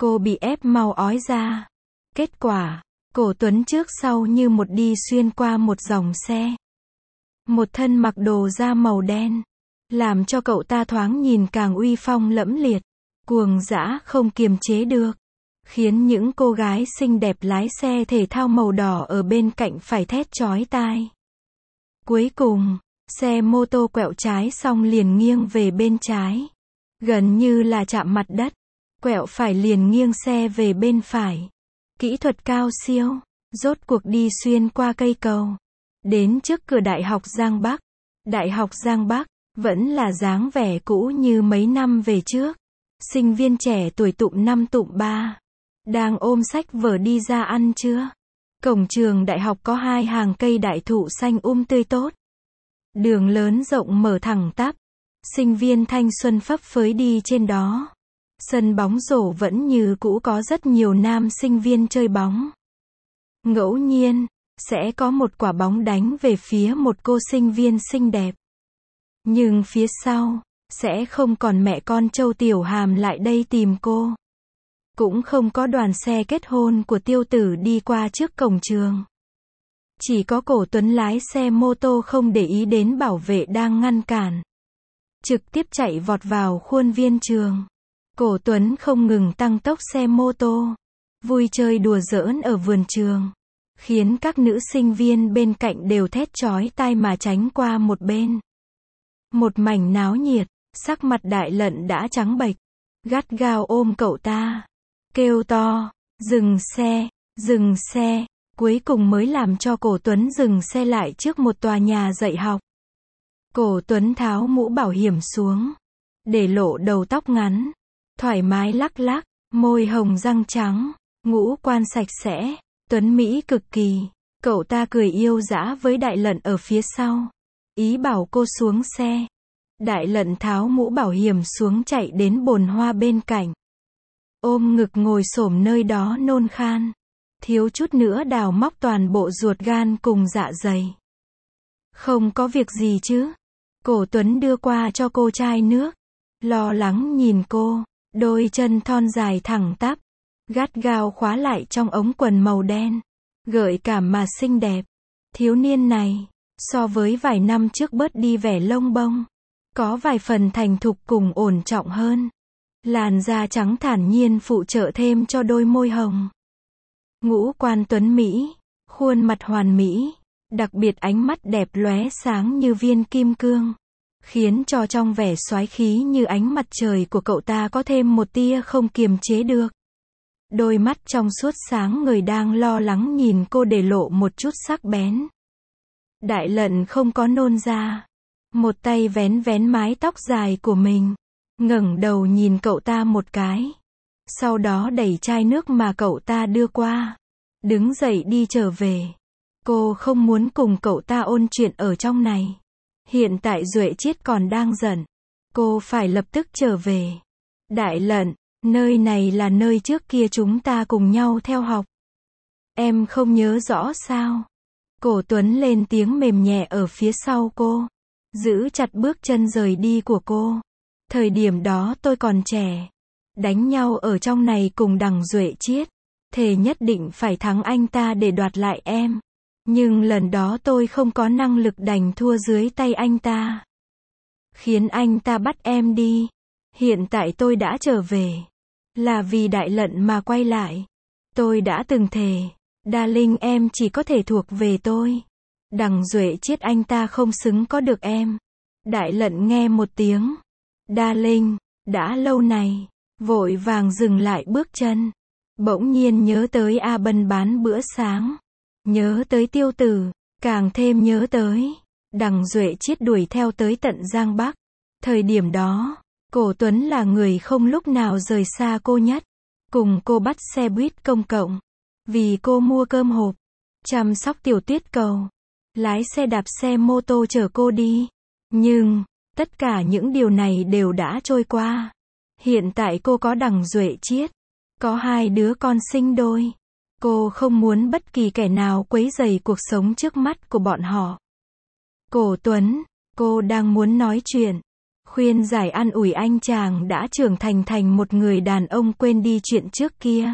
Cô bị ép mau ói ra. Kết quả, Cổ Tuấn trước sau như một đi xuyên qua một dòng xe. Một thân mặc đồ da màu đen, làm cho cậu ta thoáng nhìn càng uy phong lẫm liệt, cuồng dã không kiềm chế được, khiến những cô gái xinh đẹp lái xe thể thao màu đỏ ở bên cạnh phải thét chói tai. Cuối cùng, xe mô tô quẹo trái xong liền nghiêng về bên trái, gần như là chạm mặt đất, quẹo phải liền nghiêng xe về bên phải. Kỹ thuật cao siêu, rốt cuộc đi xuyên qua cây cầu, đến trước cửa Đại học Giang Bắc. Đại học Giang Bắc vẫn là dáng vẻ cũ như mấy năm về trước. Sinh viên trẻ tuổi tụm năm tụm ba đang ôm sách vở đi ra ăn trưa. Cổng trường đại học có hai hàng cây đại thụ xanh um tươi tốt. Đường lớn rộng mở thẳng tắp. Sinh viên thanh xuân phấp phới đi trên đó. Sân bóng rổ vẫn như cũ có rất nhiều nam sinh viên chơi bóng. Ngẫu nhiên, sẽ có một quả bóng đánh về phía một cô sinh viên xinh đẹp. Nhưng phía sau, sẽ không còn mẹ con Châu Tiểu Hàm lại đây tìm cô. Cũng không có đoàn xe kết hôn của Tiêu Tử đi qua trước cổng trường. Chỉ có Cổ Tuấn lái xe mô tô không để ý đến bảo vệ đang ngăn cản. Trực tiếp chạy vọt vào khuôn viên trường. Cổ Tuấn không ngừng tăng tốc xe mô tô, vui chơi đùa giỡn ở vườn trường, khiến các nữ sinh viên bên cạnh đều thét chói tai mà tránh qua một bên. Một mảnh náo nhiệt, sắc mặt Đại Lận đã trắng bệch, gắt gao ôm cậu ta, kêu to, dừng xe, dừng xe, cuối cùng mới làm cho Cổ Tuấn dừng xe lại trước một tòa nhà dạy học. Cổ Tuấn tháo mũ bảo hiểm xuống, để lộ đầu tóc ngắn, thoải mái lắc lắc, môi hồng răng trắng, ngũ quan sạch sẽ, tuấn mỹ cực kỳ. Cậu ta cười yêu dã với Đại Lận ở phía sau, ý bảo cô xuống xe. Đại Lận tháo mũ bảo hiểm xuống chạy đến bồn hoa bên cạnh, ôm ngực ngồi xổm nơi đó nôn khan, thiếu chút nữa đào móc toàn bộ ruột gan cùng dạ dày. Không có việc gì chứ? Cổ Tuấn đưa qua cho cô chai nước, lo lắng nhìn cô, đôi chân thon dài thẳng tắp, gắt gao khóa lại trong ống quần màu đen, gợi cảm mà xinh đẹp. Thiếu niên này, so với vài năm trước bớt đi vẻ lông bông, có vài phần thành thục cùng ổn trọng hơn. Làn da trắng thản nhiên phụ trợ thêm cho đôi môi hồng. Ngũ quan tuấn mỹ, khuôn mặt hoàn mỹ, đặc biệt ánh mắt đẹp lóe sáng như viên kim cương, khiến cho trong vẻ soái khí như ánh mặt trời của cậu ta có thêm một tia không kiềm chế được. Đôi mắt trong suốt sáng người đang lo lắng nhìn cô để lộ một chút sắc bén. Đại Lận không có nôn ra, một tay vén vén mái tóc dài của mình, ngẩng đầu nhìn cậu ta một cái, sau đó đẩy chai nước mà cậu ta đưa qua, đứng dậy đi trở về. Cô không muốn cùng cậu ta ôn chuyện ở trong này. Hiện tại Duệ Chiết còn đang giận, cô phải lập tức trở về. Đại Lận, nơi này là nơi trước kia chúng ta cùng nhau theo học. Em không nhớ rõ sao? Cổ Tuấn lên tiếng mềm nhẹ ở phía sau cô, giữ chặt bước chân rời đi của cô. Thời điểm đó tôi còn trẻ, đánh nhau ở trong này cùng đằng Duệ Chiết, thề nhất định phải thắng anh ta để đoạt lại em. Nhưng lần đó tôi không có năng lực đành thua dưới tay anh ta, khiến anh ta bắt em đi. Hiện tại tôi đã trở về, là vì Đại Lận mà quay lại. Tôi đã từng thề, Darling em chỉ có thể thuộc về tôi. Đằng Duệ Chiết anh ta không xứng có được em. Đại Lận nghe một tiếng Darling, đã lâu này, vội vàng dừng lại bước chân. Bỗng nhiên nhớ tới A Bân bán bữa sáng, nhớ tới Tiêu Tử, càng thêm nhớ tới đằng Duệ Chiết đuổi theo tới tận Giang Bắc. Thời điểm đó, Cổ Tuấn là người không lúc nào rời xa cô nhất, cùng cô bắt xe buýt công cộng, vì cô mua cơm hộp, chăm sóc Tiểu Tuyết Cầu, lái xe đạp xe mô tô chở cô đi. Nhưng, tất cả những điều này đều đã trôi qua. Hiện tại cô có đằng Duệ Chiết, có hai đứa con sinh đôi. Cô không muốn bất kỳ kẻ nào quấy rầy cuộc sống trước mắt của bọn họ. Cổ Tuấn, cô đang muốn nói chuyện. khuyên giải an ủi anh chàng đã trưởng thành thành một người đàn ông quên đi chuyện trước kia.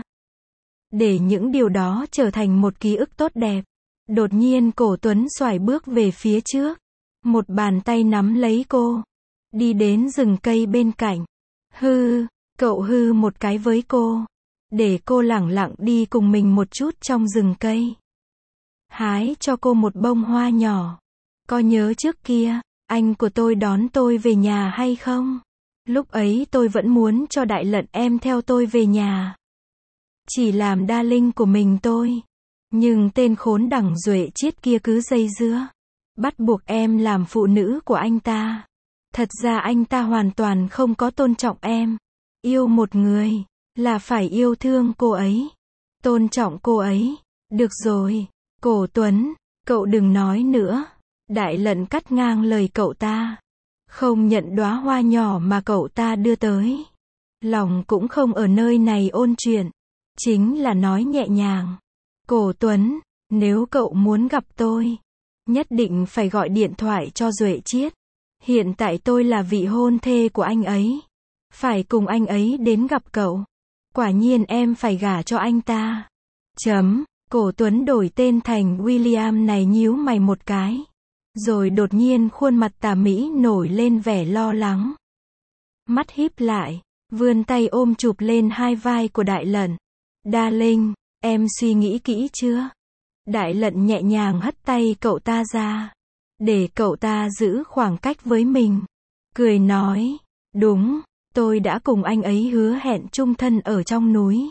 Để những điều đó trở thành một ký ức tốt đẹp. Đột nhiên Cổ Tuấn xoài bước về phía trước. Một bàn tay nắm lấy cô. Đi đến rừng cây bên cạnh. Hư, cậu hư một cái với cô. Để cô lẳng lặng đi cùng mình một chút trong rừng cây. Hái cho cô một bông hoa nhỏ. Có nhớ trước kia, anh của tôi đón tôi về nhà hay không? Lúc ấy tôi vẫn muốn cho Đại Lận em theo tôi về nhà. Chỉ làm đa linh của mình tôi. Nhưng tên khốn đẳng Duệ Chiết kia cứ dây dưa. Bắt buộc em làm phụ nữ của anh ta. Thật ra anh ta hoàn toàn không có tôn trọng em. Yêu một người, là phải yêu thương cô ấy. Tôn trọng cô ấy. Được rồi, Cổ Tuấn, cậu đừng nói nữa. Đại Lận cắt ngang lời cậu ta. Không nhận đóa hoa nhỏ mà cậu ta đưa tới. Lòng cũng không ở nơi này ôn chuyện. Chính là nói nhẹ nhàng. Cổ Tuấn, nếu cậu muốn gặp tôi, nhất định phải gọi điện thoại cho Duệ Chiết. Hiện tại tôi là vị hôn thê của anh ấy. Phải cùng anh ấy đến gặp cậu. Quả nhiên em phải gả cho anh ta. Chấm, Cổ Tuấn đổi tên thành William này nhíu mày một cái. Rồi đột nhiên khuôn mặt tà mỹ nổi lên vẻ lo lắng. Mắt híp lại, vươn tay ôm chụp lên hai vai của Đại Lận. Đa Linh, em suy nghĩ kỹ chưa? Đại Lận nhẹ nhàng hất tay cậu ta ra. Để cậu ta giữ khoảng cách với mình. Cười nói, đúng, tôi đã cùng anh ấy hứa hẹn chung thân ở trong núi.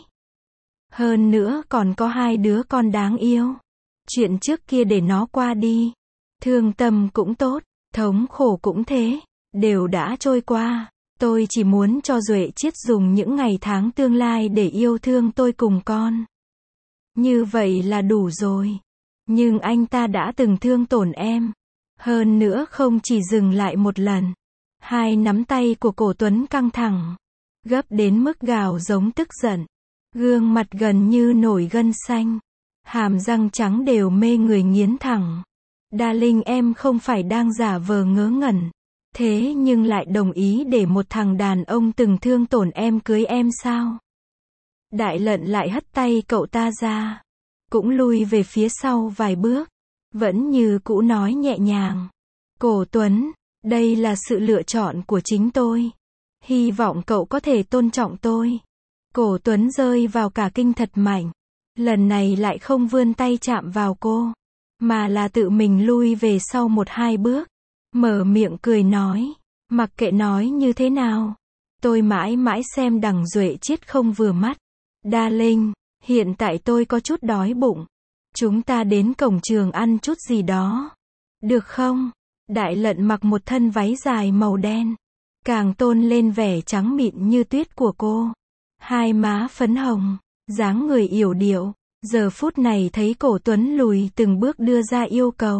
Hơn nữa còn có hai đứa con đáng yêu. Chuyện trước kia để nó qua đi. Thương tâm cũng tốt, thống khổ cũng thế, đều đã trôi qua. Tôi chỉ muốn cho Duệ Chiết dùng những ngày tháng tương lai để yêu thương tôi cùng con. Như vậy là đủ rồi. Nhưng anh ta đã từng thương tổn em. Hơn nữa không chỉ dừng lại một lần. Hai nắm tay của Cổ Tuấn căng thẳng. Gấp đến mức gào giống tức giận. Gương mặt gần như nổi gân xanh. Hàm răng trắng đều mê người nghiến thẳng. Đa Linh em không phải đang giả vờ ngớ ngẩn. Thế nhưng lại đồng ý để một thằng đàn ông từng thương tổn em cưới em sao? Đại Lận lại hất tay cậu ta ra. Cũng lui về phía sau vài bước. Vẫn như cũ nói nhẹ nhàng. Cổ Tuấn, đây là sự lựa chọn của chính tôi. Hy vọng cậu có thể tôn trọng tôi. Cổ Tuấn rơi vào cả kinh thật mạnh. Lần này lại không vươn tay chạm vào cô. Mà là tự mình lui về sau một hai bước. Mở miệng cười nói. Mặc kệ nói như thế nào. Tôi mãi mãi xem đằng Duệ Chiết không vừa mắt. Đa Linh, hiện tại tôi có chút đói bụng. Chúng ta đến cổng trường ăn chút gì đó. Được không? Đại Lận mặc một thân váy dài màu đen. Càng tôn lên vẻ trắng mịn như tuyết của cô. Hai má phấn hồng. Dáng người yểu điệu. Giờ phút này thấy Cổ Tuấn lùi từng bước đưa ra yêu cầu.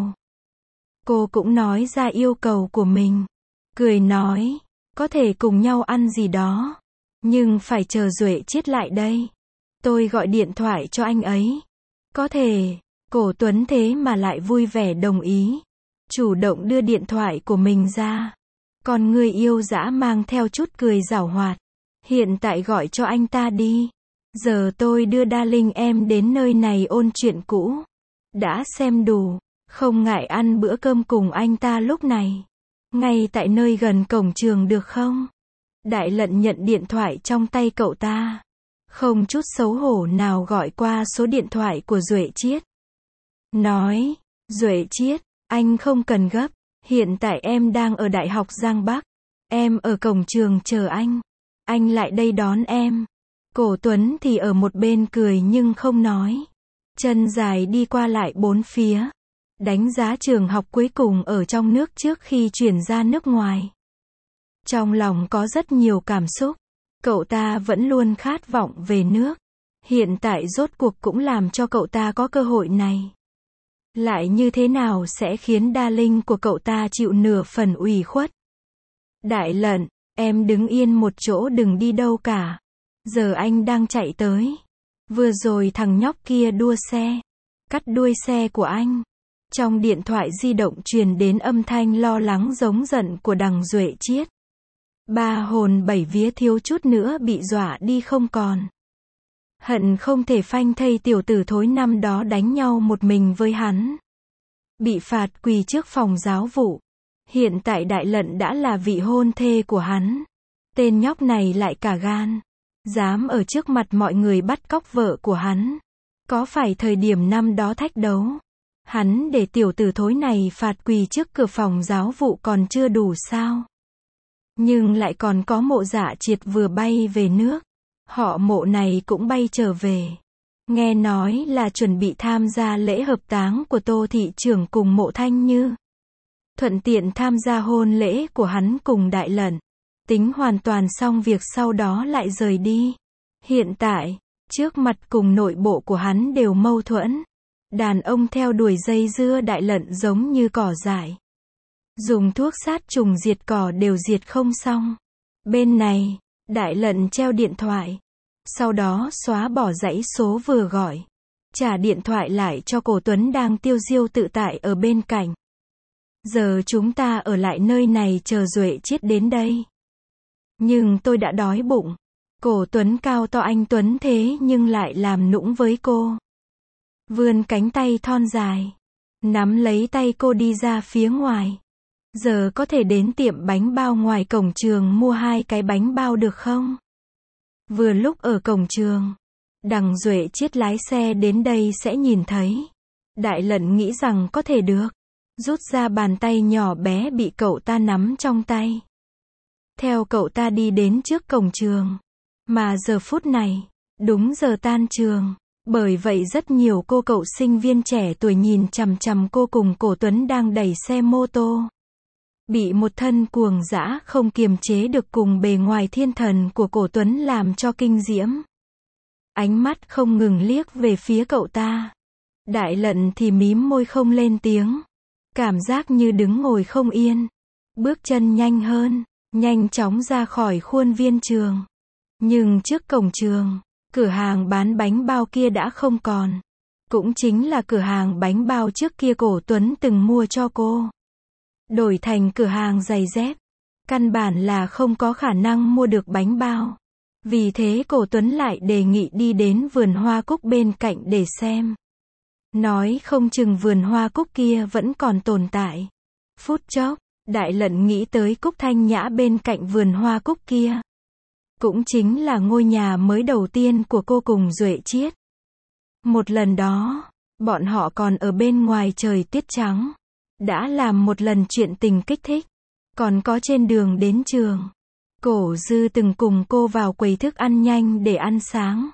Cô cũng nói ra yêu cầu của mình. Cười nói, có thể cùng nhau ăn gì đó. Nhưng phải chờ Duệ Chiết lại đây. Tôi gọi điện thoại cho anh ấy. Có thể, Cổ Tuấn thế mà lại vui vẻ đồng ý. Chủ động đưa điện thoại của mình ra. Còn người yêu dã mang theo chút cười giảo hoạt. Hiện tại gọi cho anh ta đi. Giờ tôi đưa Đa Linh em đến nơi này ôn chuyện cũ. Đã xem đủ, không ngại ăn bữa cơm cùng anh ta lúc này. Ngay tại nơi gần cổng trường được không? Đại Lận nhận điện thoại trong tay cậu ta. Không chút xấu hổ nào gọi qua số điện thoại của Duệ Chiết. Nói, Duệ Chiết, anh không cần gấp. Hiện tại em đang ở Đại học Giang Bắc. Em ở cổng trường chờ anh. Anh lại đây đón em. Cổ Tuấn thì ở một bên cười nhưng không nói. Chân dài đi qua lại bốn phía. Đánh giá trường học cuối cùng ở trong nước trước khi chuyển ra nước ngoài. Trong lòng có rất nhiều cảm xúc. Cậu ta vẫn luôn khát vọng về nước. Hiện tại rốt cuộc cũng làm cho cậu ta có cơ hội này. Lại như thế nào sẽ khiến Đa Linh của cậu ta chịu nửa phần ủy khuất? Đại Lận, em đứng yên một chỗ đừng đi đâu cả. Giờ anh đang chạy tới. Vừa rồi thằng nhóc kia đua xe. Cắt đuôi xe của anh. Trong điện thoại di động truyền đến âm thanh lo lắng giống giận của đằng Duệ Chiết. Ba hồn bảy vía thiếu chút nữa bị dọa đi không còn. Hận không thể phanh thây tiểu tử thối năm đó đánh nhau một mình với hắn. Bị phạt quỳ trước phòng giáo vụ. Hiện tại Đại Lận đã là vị hôn thê của hắn. Tên nhóc này lại cả gan. Dám ở trước mặt mọi người bắt cóc vợ của hắn. Có phải thời điểm năm đó thách đấu, hắn để tiểu tử thối này phạt quỳ trước cửa phòng giáo vụ còn chưa đủ sao? Nhưng lại còn có Mộ Dạ Triệt vừa bay về nước. Họ Mộ này cũng bay trở về. Nghe nói là chuẩn bị tham gia lễ hợp táng của Tô thị trưởng cùng Mộ Thanh Như. Thuận tiện tham gia hôn lễ của hắn cùng Đại Lận. Tính hoàn toàn xong việc sau đó lại rời đi. Hiện tại, trước mặt cùng nội bộ của hắn đều mâu thuẫn. Đàn ông theo đuổi dây dưa Đại Lận giống như cỏ dại. Dùng thuốc sát trùng diệt cỏ đều diệt không xong. Bên này, Đại Lận treo điện thoại. Sau đó xóa bỏ dãy số vừa gọi. Trả điện thoại lại cho Cổ Tuấn đang tiêu diêu tự tại ở bên cạnh. Giờ chúng ta ở lại nơi này chờ Duệ Chiết đến đây. Nhưng tôi đã đói bụng. Cổ Tuấn cao to anh Tuấn thế nhưng lại làm nũng với cô. Vươn cánh tay thon dài. Nắm lấy tay cô đi ra phía ngoài. Giờ có thể đến tiệm bánh bao ngoài cổng trường mua hai cái bánh bao được không? Vừa lúc ở cổng trường, đằng Duệ Chiết lái xe đến đây sẽ nhìn thấy. Đại Lận nghĩ rằng có thể được. Rút ra bàn tay nhỏ bé bị cậu ta nắm trong tay. Theo cậu ta đi đến trước cổng trường. Mà giờ phút này, đúng giờ tan trường. Bởi vậy rất nhiều cô cậu sinh viên trẻ tuổi nhìn chằm chằm cô cùng Cổ Tuấn đang đẩy xe mô tô. Bị một thân cuồng dã không kiềm chế được cùng bề ngoài thiên thần của Cổ Tuấn làm cho kinh diễm. Ánh mắt không ngừng liếc về phía cậu ta. Đại Lận thì mím môi không lên tiếng. Cảm giác như đứng ngồi không yên. Bước chân nhanh hơn, nhanh chóng ra khỏi khuôn viên trường. Nhưng trước cổng trường, cửa hàng bán bánh bao kia đã không còn. Cũng chính là cửa hàng bánh bao trước kia Cổ Tuấn từng mua cho cô. Đổi thành cửa hàng giày dép. Căn bản là không có khả năng mua được bánh bao. Vì thế Cổ Tuấn lại đề nghị đi đến vườn hoa cúc bên cạnh để xem. Nói không chừng vườn hoa cúc kia vẫn còn tồn tại. Phút chốc, Đại Lận nghĩ tới Cúc Thanh Nhã bên cạnh vườn hoa cúc kia. Cũng chính là ngôi nhà mới đầu tiên của cô cùng Duệ Chiết. Một lần đó, bọn họ còn ở bên ngoài trời tiết trắng. Đã làm một lần chuyện tình kích thích. Còn có trên đường đến trường. Cổ Dư từng cùng cô vào quầy thức ăn nhanh để ăn sáng.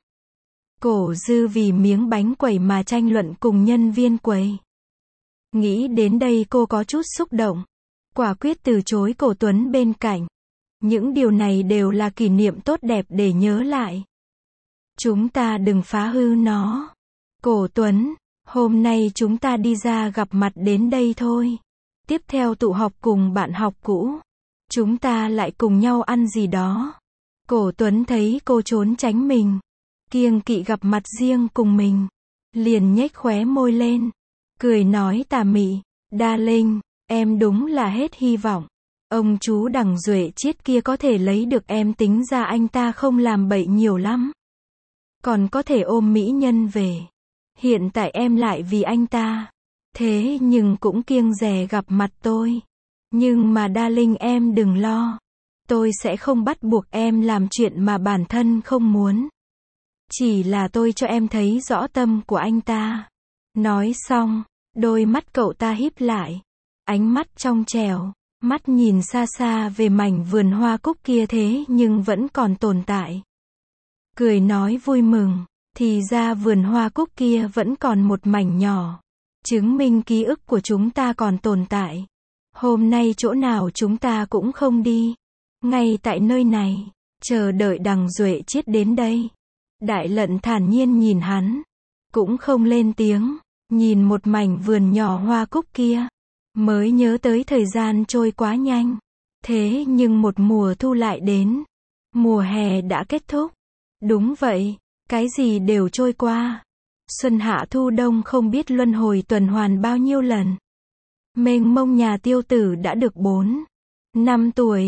Cổ Dư vì miếng bánh quẩy mà tranh luận cùng nhân viên quầy. Nghĩ đến đây cô có chút xúc động. Quả quyết từ chối Cổ Tuấn bên cạnh. Những điều này đều là kỷ niệm tốt đẹp để nhớ lại. Chúng ta đừng phá hư nó. Cổ Tuấn, hôm nay chúng ta đi ra gặp mặt đến đây thôi. Tiếp theo tụ họp cùng bạn học cũ. Chúng ta lại cùng nhau ăn gì đó. Cổ Tuấn thấy cô trốn tránh mình. Kiêng kỵ gặp mặt riêng cùng mình. Liền nhếch khóe môi lên. Cười nói tà mị. Đa Linh, em đúng là hết hy vọng. Ông chú đằng Duệ Chiết kia có thể lấy được em tính ra anh ta không làm bậy nhiều lắm. Còn có thể ôm mỹ nhân về. Hiện tại em lại vì anh ta. Thế nhưng cũng kiêng dè gặp mặt tôi. Nhưng mà Đa Linh em đừng lo. Tôi sẽ không bắt buộc em làm chuyện mà bản thân không muốn. Chỉ là tôi cho em thấy rõ tâm của anh ta. Nói xong, đôi mắt cậu ta híp lại. Ánh mắt trong trẻo. Mắt nhìn xa xa về mảnh vườn hoa cúc kia thế nhưng vẫn còn tồn tại. Cười nói vui mừng. Thì ra vườn hoa cúc kia vẫn còn một mảnh nhỏ. Chứng minh ký ức của chúng ta còn tồn tại. Hôm nay chỗ nào chúng ta cũng không đi. Ngay tại nơi này, chờ đợi đằng Duệ Chiết đến đây. Đại Lận thản nhiên nhìn hắn. Cũng không lên tiếng. Nhìn một mảnh vườn nhỏ hoa cúc kia. Mới nhớ tới thời gian trôi quá nhanh. Thế nhưng một mùa thu lại đến. Mùa hè đã kết thúc. Đúng vậy, cái gì đều trôi qua. Xuân hạ thu đông không biết luân hồi tuần hoàn bao nhiêu lần. Mênh mông nhà Tiêu Tử đã được bốn năm tuổi.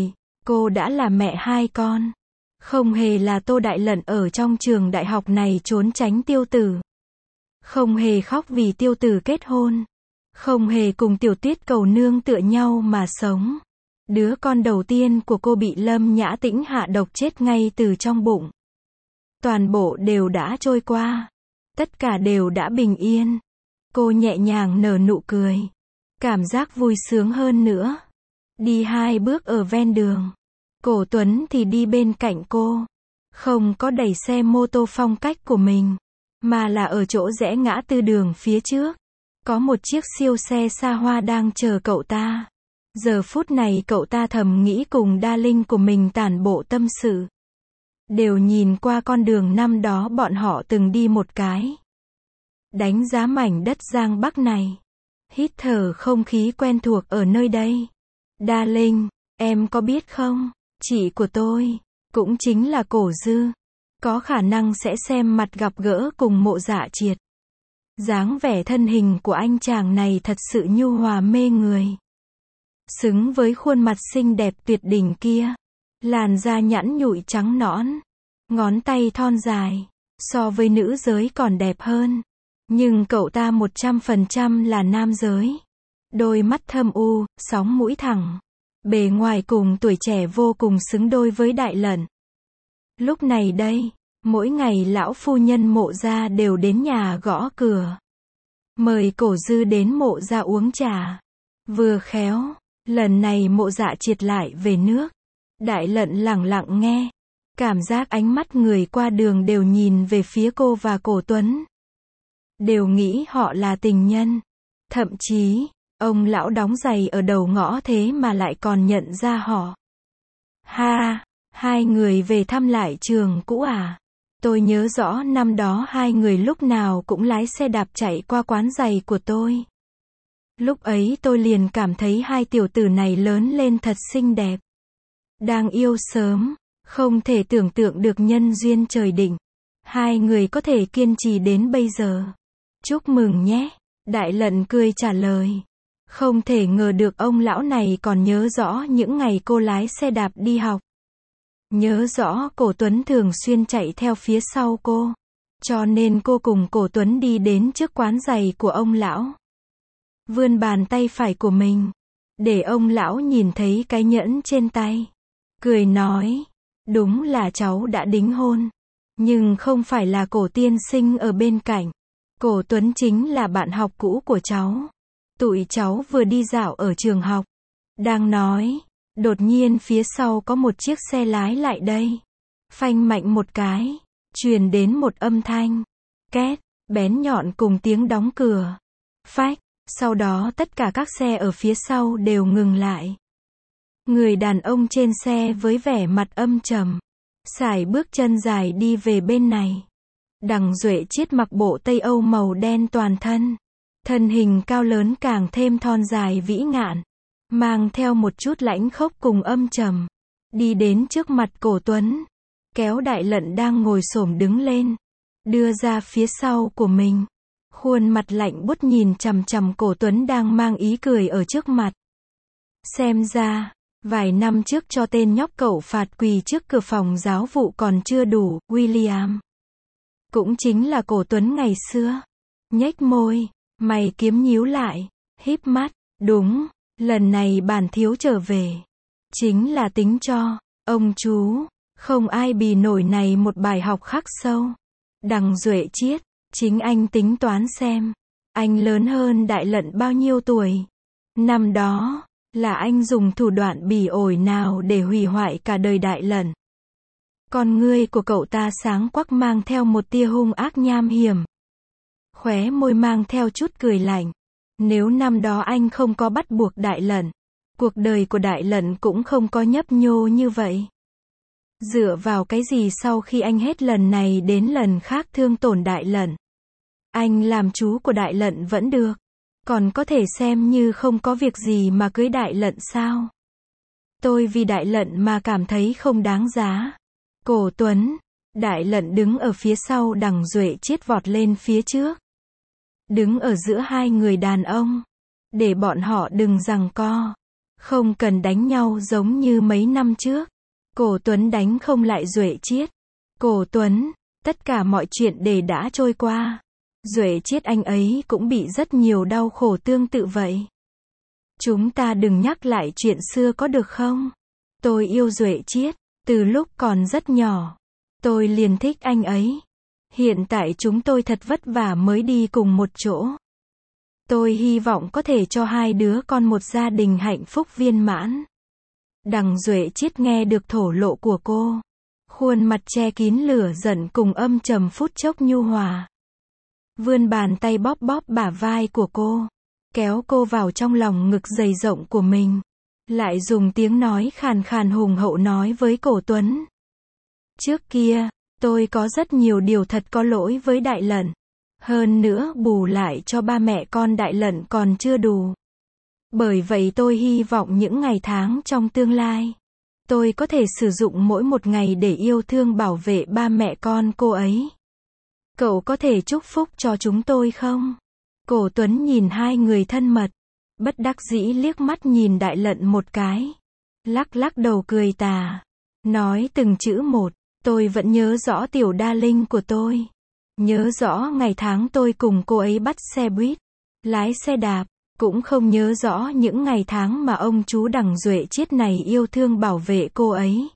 Cô đã là mẹ hai con. Không hề là Tô Đại Lận ở trong trường đại học này trốn tránh Tiêu Tử. Không hề khóc vì Tiêu Tử kết hôn. Không hề cùng Tiểu Tuyết cầu nương tựa nhau mà sống. Đứa con đầu tiên của cô bị Lâm Nhã Tĩnh hạ độc chết ngay từ trong bụng. Toàn bộ đều đã trôi qua. Tất cả đều đã bình yên. Cô nhẹ nhàng nở nụ cười. Cảm giác vui sướng hơn nữa. Đi hai bước ở ven đường. Cổ Tuấn thì đi bên cạnh cô. Không có đẩy xe mô tô phong cách của mình. Mà là ở chỗ rẽ ngã tư đường phía trước. Có một chiếc siêu xe xa hoa đang chờ cậu ta. Giờ phút này cậu ta thầm nghĩ cùng đa linh của mình tản bộ tâm sự. Đều nhìn qua con đường năm đó bọn họ từng đi một cái. Đánh giá mảnh đất Giang Bắc này. Hít thở không khí quen thuộc ở nơi đây. Đa Linh, em có biết không? Chị của tôi, cũng chính là Cổ Dư. Có khả năng sẽ xem mặt gặp gỡ cùng Mộ Dạ Triệt. Dáng vẻ thân hình của anh chàng này thật sự nhu hòa mê người. Xứng với khuôn mặt xinh đẹp tuyệt đỉnh kia. Làn da nhẵn nhụi trắng nõn. Ngón tay thon dài. So với nữ giới còn đẹp hơn. Nhưng cậu ta một trăm phần trăm là nam giới. Đôi mắt thâm u, sóng mũi thẳng. Bề ngoài cùng tuổi trẻ vô cùng xứng đôi với Đại Lận. Lúc này đây, mỗi ngày lão phu nhân Mộ gia đều đến nhà gõ cửa. Mời Cổ Dư đến Mộ gia uống trà. Vừa khéo, lần này Mộ Dạ Triệt lại về nước. Đại Lận lẳng lặng nghe. Cảm giác ánh mắt người qua đường đều nhìn về phía cô và Cổ Tuấn. Đều nghĩ họ là tình nhân. Thậm chí, ông lão đóng giày ở đầu ngõ thế mà lại còn nhận ra họ. Ha, hai người về thăm lại trường cũ à? Tôi nhớ rõ năm đó hai người lúc nào cũng lái xe đạp chạy qua quán giày của tôi. Lúc ấy tôi liền cảm thấy hai tiểu tử này lớn lên thật xinh đẹp. Đang yêu sớm, không thể tưởng tượng được nhân duyên trời định. Hai người có thể kiên trì đến bây giờ. Chúc mừng nhé, Đại Lận cười trả lời. Không thể ngờ được ông lão này còn nhớ rõ những ngày cô lái xe đạp đi học. Nhớ rõ Cổ Tuấn thường xuyên chạy theo phía sau cô. Cho nên cô cùng Cổ Tuấn đi đến trước quán giày của ông lão. Vươn bàn tay phải của mình. Để ông lão nhìn thấy cái nhẫn trên tay. Cười nói. Đúng là cháu đã đính hôn. Nhưng không phải là Cổ tiên sinh ở bên cạnh. Cổ Tuấn chính là bạn học cũ của cháu. Tụi cháu vừa đi dạo ở trường học. Đang nói. Đột nhiên phía sau có một chiếc xe lái lại đây. Phanh mạnh một cái. Truyền đến một âm thanh. Két. Bén nhọn cùng tiếng đóng cửa. Phách. Sau đó tất cả các xe ở phía sau đều ngừng lại. Người đàn ông trên xe với vẻ mặt âm trầm. Sải bước chân dài đi về bên này. Đằng Duệ Chiết mặc bộ Tây Âu màu đen toàn thân. Thân hình cao lớn càng thêm thon dài vĩ ngạn. Mang theo một chút lãnh khốc cùng âm trầm. Đi đến trước mặt Cổ Tuấn. Kéo Đại Lận đang ngồi xổm đứng lên. Đưa ra phía sau của mình. Khuôn mặt lạnh buốt nhìn chằm chằm Cổ Tuấn đang mang ý cười ở trước mặt. Xem ra, vài năm trước cho tên nhóc cậu phạt quỳ trước cửa phòng giáo vụ còn chưa đủ, William. Cũng chính là Cổ Tuấn ngày xưa. Nhếch môi, mày kiếm nhíu lại, híp mắt, đúng, lần này bản thiếu trở về. Chính là tính cho, ông chú, không ai bì nổi này một bài học khắc sâu. Đằng Duệ Chiết, chính anh tính toán xem, anh lớn hơn Đại Lận bao nhiêu tuổi. Năm đó, là anh dùng thủ đoạn bỉ ổi nào để hủy hoại cả đời Đại Lận. Con ngươi của cậu ta sáng quắc mang theo một tia hung ác nham hiểm. Khóe môi mang theo chút cười lạnh. Nếu năm đó anh không có bắt buộc Đại Lận, cuộc đời của Đại Lận cũng không có nhấp nhô như vậy. Dựa vào cái gì sau khi anh hết lần này đến lần khác thương tổn Đại Lận? Anh làm chú của Đại Lận vẫn được. Còn có thể xem như không có việc gì mà cưới Đại Lận sao? Tôi vì Đại Lận mà cảm thấy không đáng giá. Cổ Tuấn, Đại Lận đứng ở phía sau đằng Duệ Chiết vọt lên phía trước. Đứng ở giữa hai người đàn ông. Để bọn họ đừng giằng co. Không cần đánh nhau giống như mấy năm trước. Cổ Tuấn đánh không lại Duệ Chiết. Cổ Tuấn, tất cả mọi chuyện đều đã trôi qua. Duệ Chiết anh ấy cũng bị rất nhiều đau khổ tương tự vậy. Chúng ta đừng nhắc lại chuyện xưa có được không? Tôi yêu Duệ Chiết, từ lúc còn rất nhỏ. Tôi liền thích anh ấy. Hiện tại chúng tôi thật vất vả mới đi cùng một chỗ. Tôi hy vọng có thể cho hai đứa con một gia đình hạnh phúc viên mãn. Đằng Duệ Chiết nghe được thổ lộ của cô. Khuôn mặt che kín lửa giận cùng âm trầm phút chốc nhu hòa. Vươn bàn tay bóp bóp bả vai của cô. Kéo cô vào trong lòng ngực dày rộng của mình. Lại dùng tiếng nói khàn khàn hùng hậu nói với Cổ Tuấn. Trước kia, tôi có rất nhiều điều thật có lỗi với Đại Lận. Hơn nữa bù lại cho ba mẹ con Đại Lận còn chưa đủ. Bởi vậy tôi hy vọng những ngày tháng trong tương lai, tôi có thể sử dụng mỗi một ngày để yêu thương bảo vệ ba mẹ con cô ấy. Cậu có thể chúc phúc cho chúng tôi không? Cổ Tuấn nhìn hai người thân mật, bất đắc dĩ liếc mắt nhìn Đại Lận một cái. Lắc lắc đầu cười tà. Nói từng chữ một, tôi vẫn nhớ rõ tiểu đa linh của tôi. Nhớ rõ ngày tháng tôi cùng cô ấy bắt xe buýt, lái xe đạp. Cũng không nhớ rõ những ngày tháng mà ông chú Đằng Duệ Chiết này yêu thương bảo vệ cô ấy.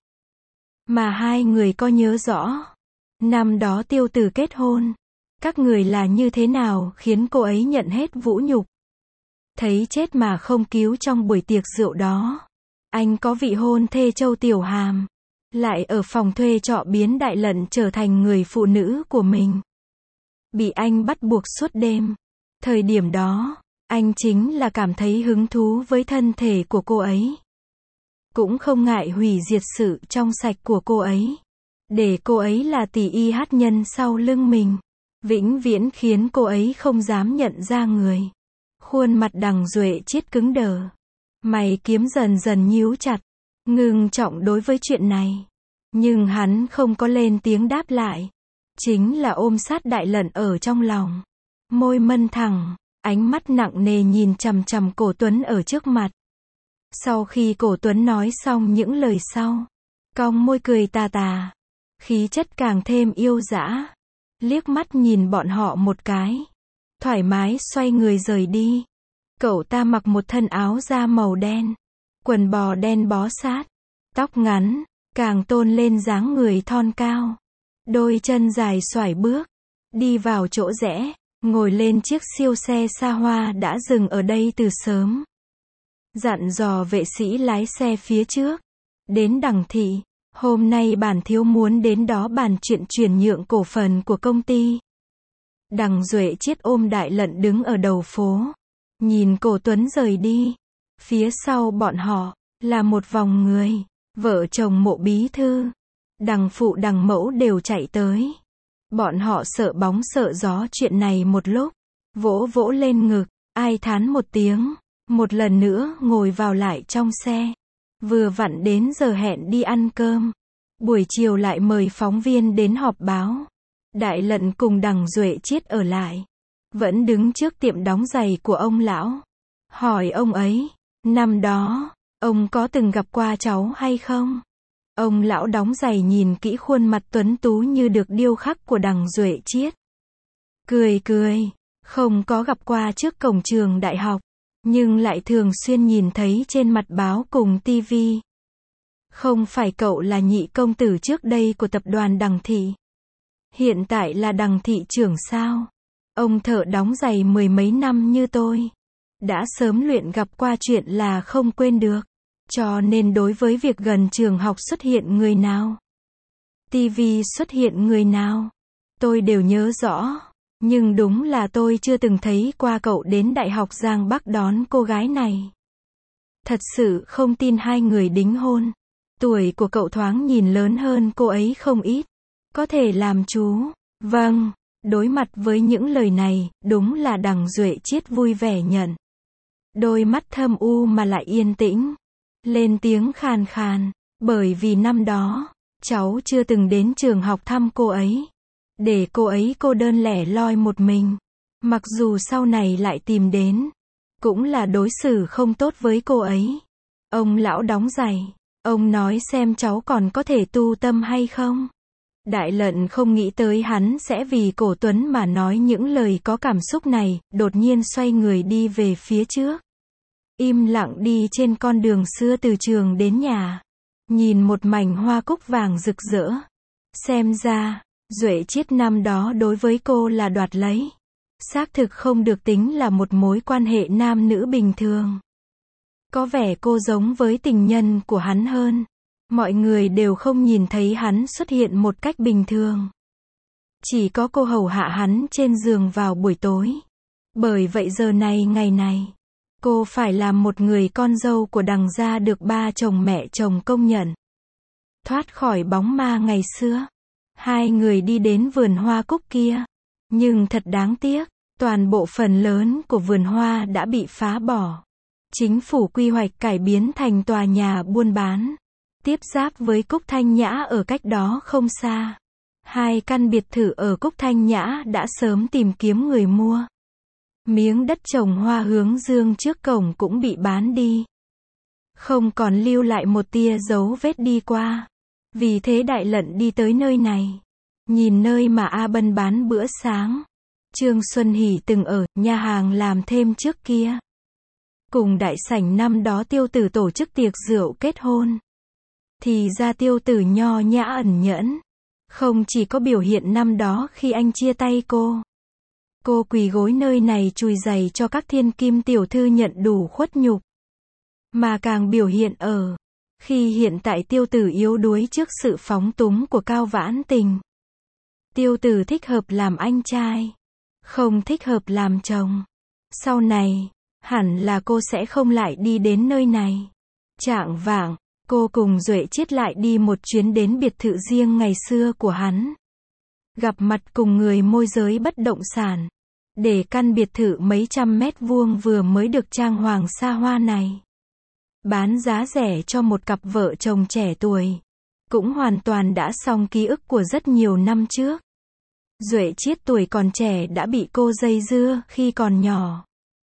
Mà hai người có nhớ rõ. Năm đó Tiêu Tử kết hôn. Các người là như thế nào khiến cô ấy nhận hết vũ nhục. Thấy chết mà không cứu trong buổi tiệc rượu đó. Anh có vị hôn thê Châu Tiểu Hàm. Lại ở phòng thuê trọ biến Đại Lận trở thành người phụ nữ của mình. Bị anh bắt buộc suốt đêm. Thời điểm đó, anh chính là cảm thấy hứng thú với thân thể của cô ấy. Cũng không ngại hủy diệt sự trong sạch của cô ấy. Để cô ấy là tỷ y hát nhân sau lưng mình. Vĩnh viễn khiến cô ấy không dám nhận ra người. Khuôn mặt Đằng Duệ Chiết cứng đờ. Mày kiếm dần dần nhíu chặt. Ngưng trọng đối với chuyện này. Nhưng hắn không có lên tiếng đáp lại. Chính là ôm sát Đại Lận ở trong lòng. Môi mân thẳng. Ánh mắt nặng nề nhìn chằm chằm Cổ Tuấn ở trước mặt. Sau khi Cổ Tuấn nói xong những lời sau, cong môi cười tà tà, khí chất càng thêm yêu dã. Liếc mắt nhìn bọn họ một cái, thoải mái xoay người rời đi. Cậu ta mặc một thân áo da màu đen, quần bò đen bó sát, tóc ngắn, càng tôn lên dáng người thon cao. Đôi chân dài xoải bước, đi vào chỗ rẽ. Ngồi lên chiếc siêu xe xa hoa đã dừng ở đây từ sớm. Dặn dò vệ sĩ lái xe phía trước. Đến Đằng thị, hôm nay bản thiếu muốn đến đó bàn chuyện chuyển nhượng cổ phần của công ty. Đằng Duệ Chiết ôm Đại Lận đứng ở đầu phố. Nhìn Cổ Tuấn rời đi. Phía sau bọn họ, là một vòng người. Vợ chồng Mộ bí thư, Đằng phụ Đằng mẫu đều chạy tới. Bọn họ sợ bóng sợ gió chuyện này một lúc. Vỗ vỗ lên ngực, ai thán một tiếng. Một lần nữa ngồi vào lại trong xe. Vừa vặn đến giờ hẹn đi ăn cơm. Buổi chiều lại mời phóng viên đến họp báo. Đại Lận cùng Đằng Duệ Chiết ở lại. Vẫn đứng trước tiệm đóng giày của ông lão. Hỏi ông ấy, năm đó, ông có từng gặp qua cháu hay không? Ông lão đóng giày nhìn kỹ khuôn mặt tuấn tú như được điêu khắc của Đằng Duệ Chiết. Cười cười, không có gặp qua trước cổng trường đại học, nhưng lại thường xuyên nhìn thấy trên mặt báo cùng tivi. Không phải cậu là nhị công tử trước đây của tập đoàn Đằng thị? Hiện tại là Đằng thị trưởng sao? Ông thợ đóng giày mười mấy năm như tôi. Đã sớm luyện gặp qua chuyện là không quên được. Cho nên đối với việc gần trường học xuất hiện người nào, ti vi xuất hiện người nào, tôi đều nhớ rõ. Nhưng đúng là tôi chưa từng thấy qua cậu đến Đại học Giang Bắc đón cô gái này. Thật sự không tin hai người đính hôn. Tuổi của cậu thoáng nhìn lớn hơn cô ấy không ít. Có thể làm chú. Vâng, đối mặt với những lời này, đúng là Đằng Duệ Chiết vui vẻ nhận. Đôi mắt thâm u mà lại yên tĩnh. Lên tiếng khàn khàn, bởi vì năm đó, cháu chưa từng đến trường học thăm cô ấy. Để cô ấy cô đơn lẻ loi một mình. Mặc dù sau này lại tìm đến, cũng là đối xử không tốt với cô ấy. Ông lão đóng giày. Ông nói xem cháu còn có thể tu tâm hay không? Đại Lận không nghĩ tới hắn sẽ vì Cổ Tuấn mà nói những lời có cảm xúc này, đột nhiên xoay người đi về phía trước. Im lặng đi trên con đường xưa từ trường đến nhà. Nhìn một mảnh hoa cúc vàng rực rỡ. Xem ra, Duệ Chiết năm đó đối với cô là đoạt lấy. Xác thực không được tính là một mối quan hệ nam nữ bình thường. Có vẻ cô giống với tình nhân của hắn hơn. Mọi người đều không nhìn thấy hắn xuất hiện một cách bình thường. Chỉ có cô hầu hạ hắn trên giường vào buổi tối. Bởi vậy giờ này ngày này, cô phải làm một người con dâu của Đằng gia được ba chồng mẹ chồng công nhận. Thoát khỏi bóng ma ngày xưa, hai người đi đến vườn hoa cúc kia. Nhưng thật đáng tiếc, toàn bộ phần lớn của vườn hoa đã bị phá bỏ. Chính phủ quy hoạch cải biến thành tòa nhà buôn bán. Tiếp giáp với Cúc Thanh Nhã ở cách đó không xa. Hai căn biệt thự ở Cúc Thanh Nhã đã sớm tìm kiếm người mua. Miếng đất trồng hoa hướng dương trước cổng cũng bị bán đi. Không còn lưu lại một tia dấu vết đi qua. Vì thế Đại Lận đi tới nơi này. Nhìn nơi mà A Bân bán bữa sáng. Trương Xuân Hỷ từng ở, nhà hàng làm thêm trước kia. Cùng đại sảnh năm đó Tiêu Tử tổ chức tiệc rượu kết hôn. Thì ra Tiêu Tử nho nhã ẩn nhẫn. Không chỉ có biểu hiện năm đó khi anh chia tay cô. Cô quỳ gối nơi này chùi giày cho các thiên kim tiểu thư nhận đủ khuất nhục. Mà càng biểu hiện ở khi hiện tại Tiêu Tử yếu đuối trước sự phóng túng của Cao Vãn Tình. Tiêu Tử thích hợp làm anh trai, không thích hợp làm chồng. Sau này, hẳn là cô sẽ không lại đi đến nơi này. Chạng vạng, cô cùng Duệ Chiết lại đi một chuyến đến biệt thự riêng ngày xưa của hắn. Gặp mặt cùng người môi giới bất động sản. Để căn biệt thự mấy trăm mét vuông vừa mới được trang hoàng xa hoa này. Bán giá rẻ cho một cặp vợ chồng trẻ tuổi. Cũng hoàn toàn đã xong ký ức của rất nhiều năm trước. Duệ Chiết tuổi còn trẻ đã bị cô dây dưa khi còn nhỏ.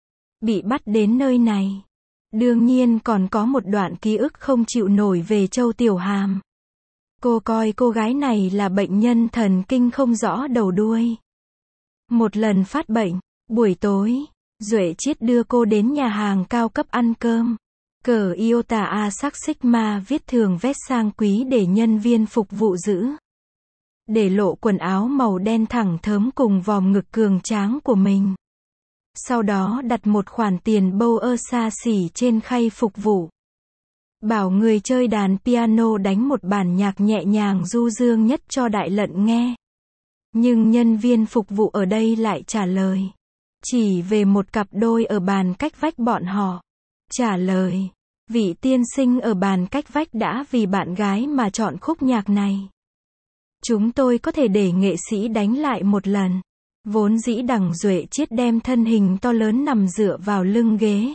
Bị bắt đến nơi này. Đương nhiên còn có một đoạn ký ức không chịu nổi về Châu Tiểu Hàm. Cô coi cô gái này là bệnh nhân thần kinh không rõ đầu đuôi. Một lần phát bệnh, buổi tối, Duệ Chiết đưa cô đến nhà hàng cao cấp ăn cơm. Cờ Iota A sắc Sigma viết thường vest sang quý để nhân viên phục vụ giữ. Để lộ quần áo màu đen thẳng thớm cùng vòm ngực cường tráng của mình. Sau đó đặt một khoản tiền bâu ơ xa xỉ trên khay phục vụ. Bảo người chơi đàn piano đánh một bản nhạc nhẹ nhàng du dương nhất cho Đại Lận nghe. Nhưng nhân viên phục vụ ở đây lại trả lời. Chỉ về một cặp đôi ở bàn cách vách bọn họ. Trả lời. Vị tiên sinh ở bàn cách vách đã vì bạn gái mà chọn khúc nhạc này. Chúng tôi có thể để nghệ sĩ đánh lại một lần. Vốn dĩ Đằng Duệ Chiết đem thân hình to lớn nằm dựa vào lưng ghế.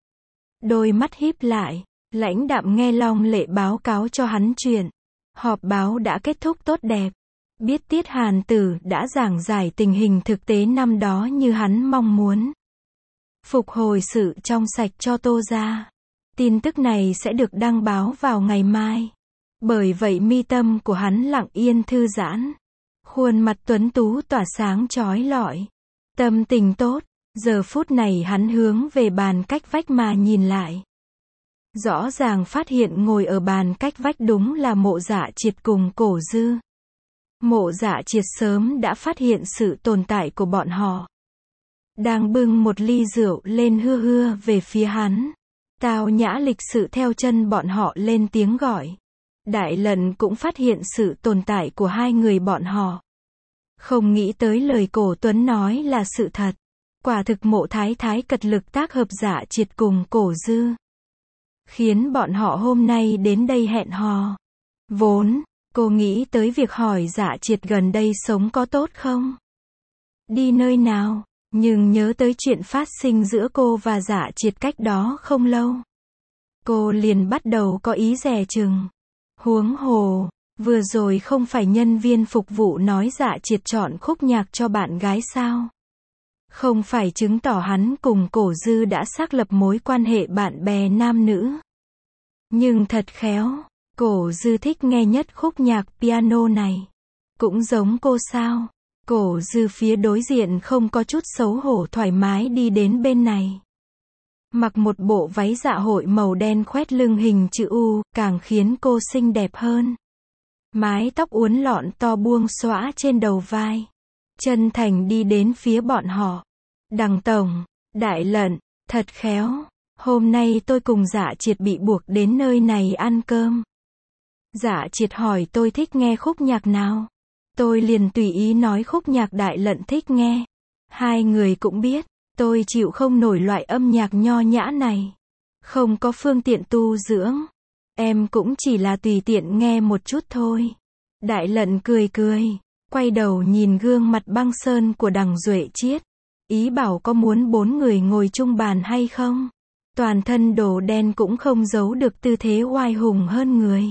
Đôi mắt híp lại, lãnh đạm nghe Long Lệ báo cáo cho hắn chuyện. Họp báo đã kết thúc tốt đẹp. Biết Tiết Hàn Tử đã giảng giải tình hình thực tế năm đó như hắn mong muốn. Phục hồi sự trong sạch cho Tô gia. Tin tức này sẽ được đăng báo vào ngày mai. Bởi vậy mi tâm của hắn lặng yên thư giãn. Khuôn mặt tuấn tú tỏa sáng chói lọi. Tâm tình tốt. Giờ phút này hắn hướng về bàn cách vách mà nhìn lại. Rõ ràng phát hiện ngồi ở bàn cách vách đúng là Mộ Dạ Triệt cùng Cổ Dư. Mộ Dạ Triệt sớm đã phát hiện sự tồn tại của bọn họ. Đang bưng một ly rượu lên hưa hưa về phía hắn. Tao nhã lịch sự theo chân bọn họ lên tiếng gọi. Đại Lận cũng phát hiện sự tồn tại của hai người bọn họ. Không nghĩ tới lời Cổ Tuấn nói là sự thật. Quả thực Mộ Thái Thái cật lực tác hợp Dạ Triệt cùng Cổ Dư. Khiến bọn họ hôm nay đến đây hẹn hò. Vốn, cô nghĩ tới việc hỏi Dạ Triệt gần đây sống có tốt không? Đi nơi nào? Nhưng nhớ tới chuyện phát sinh giữa cô và Dạ Triệt cách đó không lâu. Cô liền bắt đầu có ý dè chừng. Huống hồ, vừa rồi không phải nhân viên phục vụ nói Dạ Triệt chọn khúc nhạc cho bạn gái sao? Không phải chứng tỏ hắn cùng Cổ Dư đã xác lập mối quan hệ bạn bè nam nữ. Nhưng thật khéo, Cổ Dư thích nghe nhất khúc nhạc piano này. Cũng giống cô sao? Cổ Dư phía đối diện không có chút xấu hổ thoải mái đi đến bên này. Mặc một bộ váy dạ hội màu đen khoét lưng hình chữ U, càng khiến cô xinh đẹp hơn. Mái tóc uốn lọn to buông xõa trên đầu vai. Chân thành đi đến phía bọn họ. Đằng tổng, Đại Lận, thật khéo. Hôm nay tôi cùng Dạ Triệt bị buộc đến nơi này ăn cơm. Dạ Triệt hỏi tôi thích nghe khúc nhạc nào. Tôi liền tùy ý nói khúc nhạc Đại Lận thích nghe. Hai người cũng biết, tôi chịu không nổi loại âm nhạc nho nhã này. Không có phương tiện tu dưỡng. Em cũng chỉ là tùy tiện nghe một chút thôi. Đại Lận cười cười, quay đầu nhìn gương mặt băng sơn của Đằng Duệ Chiết. Ý bảo có muốn bốn người ngồi chung bàn hay không? Toàn thân đồ đen cũng không giấu được tư thế oai hùng hơn người.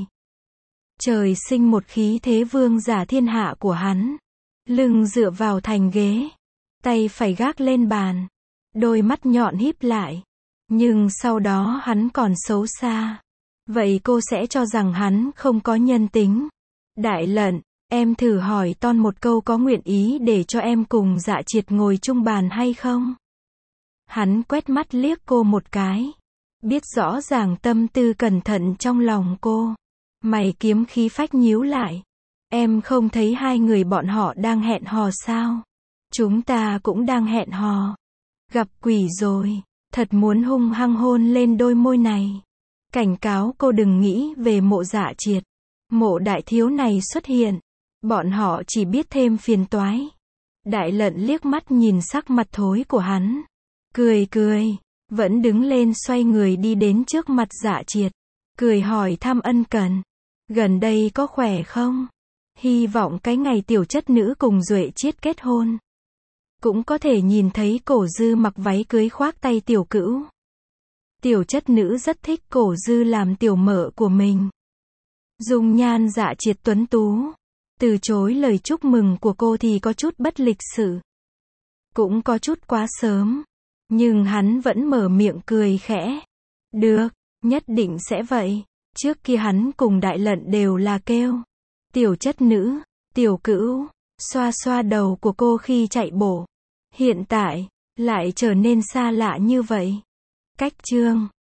Trời sinh một khí thế vương giả thiên hạ của hắn. Lưng dựa vào thành ghế. Tay phải gác lên bàn. Đôi mắt nhọn híp lại. Nhưng sau đó hắn còn xấu xa. Vậy cô sẽ cho rằng hắn không có nhân tính. Đại Lận, em thử hỏi Ton một câu có nguyện ý để cho em cùng Dạ Triệt ngồi chung bàn hay không? Hắn quét mắt liếc cô một cái. Biết rõ ràng tâm tư cẩn thận trong lòng cô. Mày kiếm khí phách nhíu lại. Em không thấy hai người bọn họ đang hẹn hò sao? Chúng ta cũng đang hẹn hò. Gặp quỷ rồi. Thật muốn hung hăng hôn lên đôi môi này. Cảnh cáo cô đừng nghĩ về Mộ Dạ Triệt. Mộ đại thiếu này xuất hiện. Bọn họ chỉ biết thêm phiền toái. Đại Lận liếc mắt nhìn sắc mặt thối của hắn. Cười cười. Vẫn đứng lên xoay người đi đến trước mặt Dạ Triệt. Cười hỏi thăm ân cần. Gần đây có khỏe không? Hy vọng cái ngày tiểu chất nữ cùng Duệ Chiết kết hôn. Cũng có thể nhìn thấy Cổ Dư mặc váy cưới khoác tay tiểu cữu. Tiểu chất nữ rất thích Cổ Dư làm tiểu mợ của mình. Dung nhan Dạ Triệt tuấn tú. Từ chối lời chúc mừng của cô thì có chút bất lịch sự. Cũng có chút quá sớm. Nhưng hắn vẫn mở miệng cười khẽ. Được, nhất định sẽ vậy. Trước kia hắn cùng Đại Lận đều là kêu. Tiểu chất nữ, tiểu cữu. Xoa xoa đầu của cô khi chạy bộ. Hiện tại, lại trở nên xa lạ như vậy. Cách chương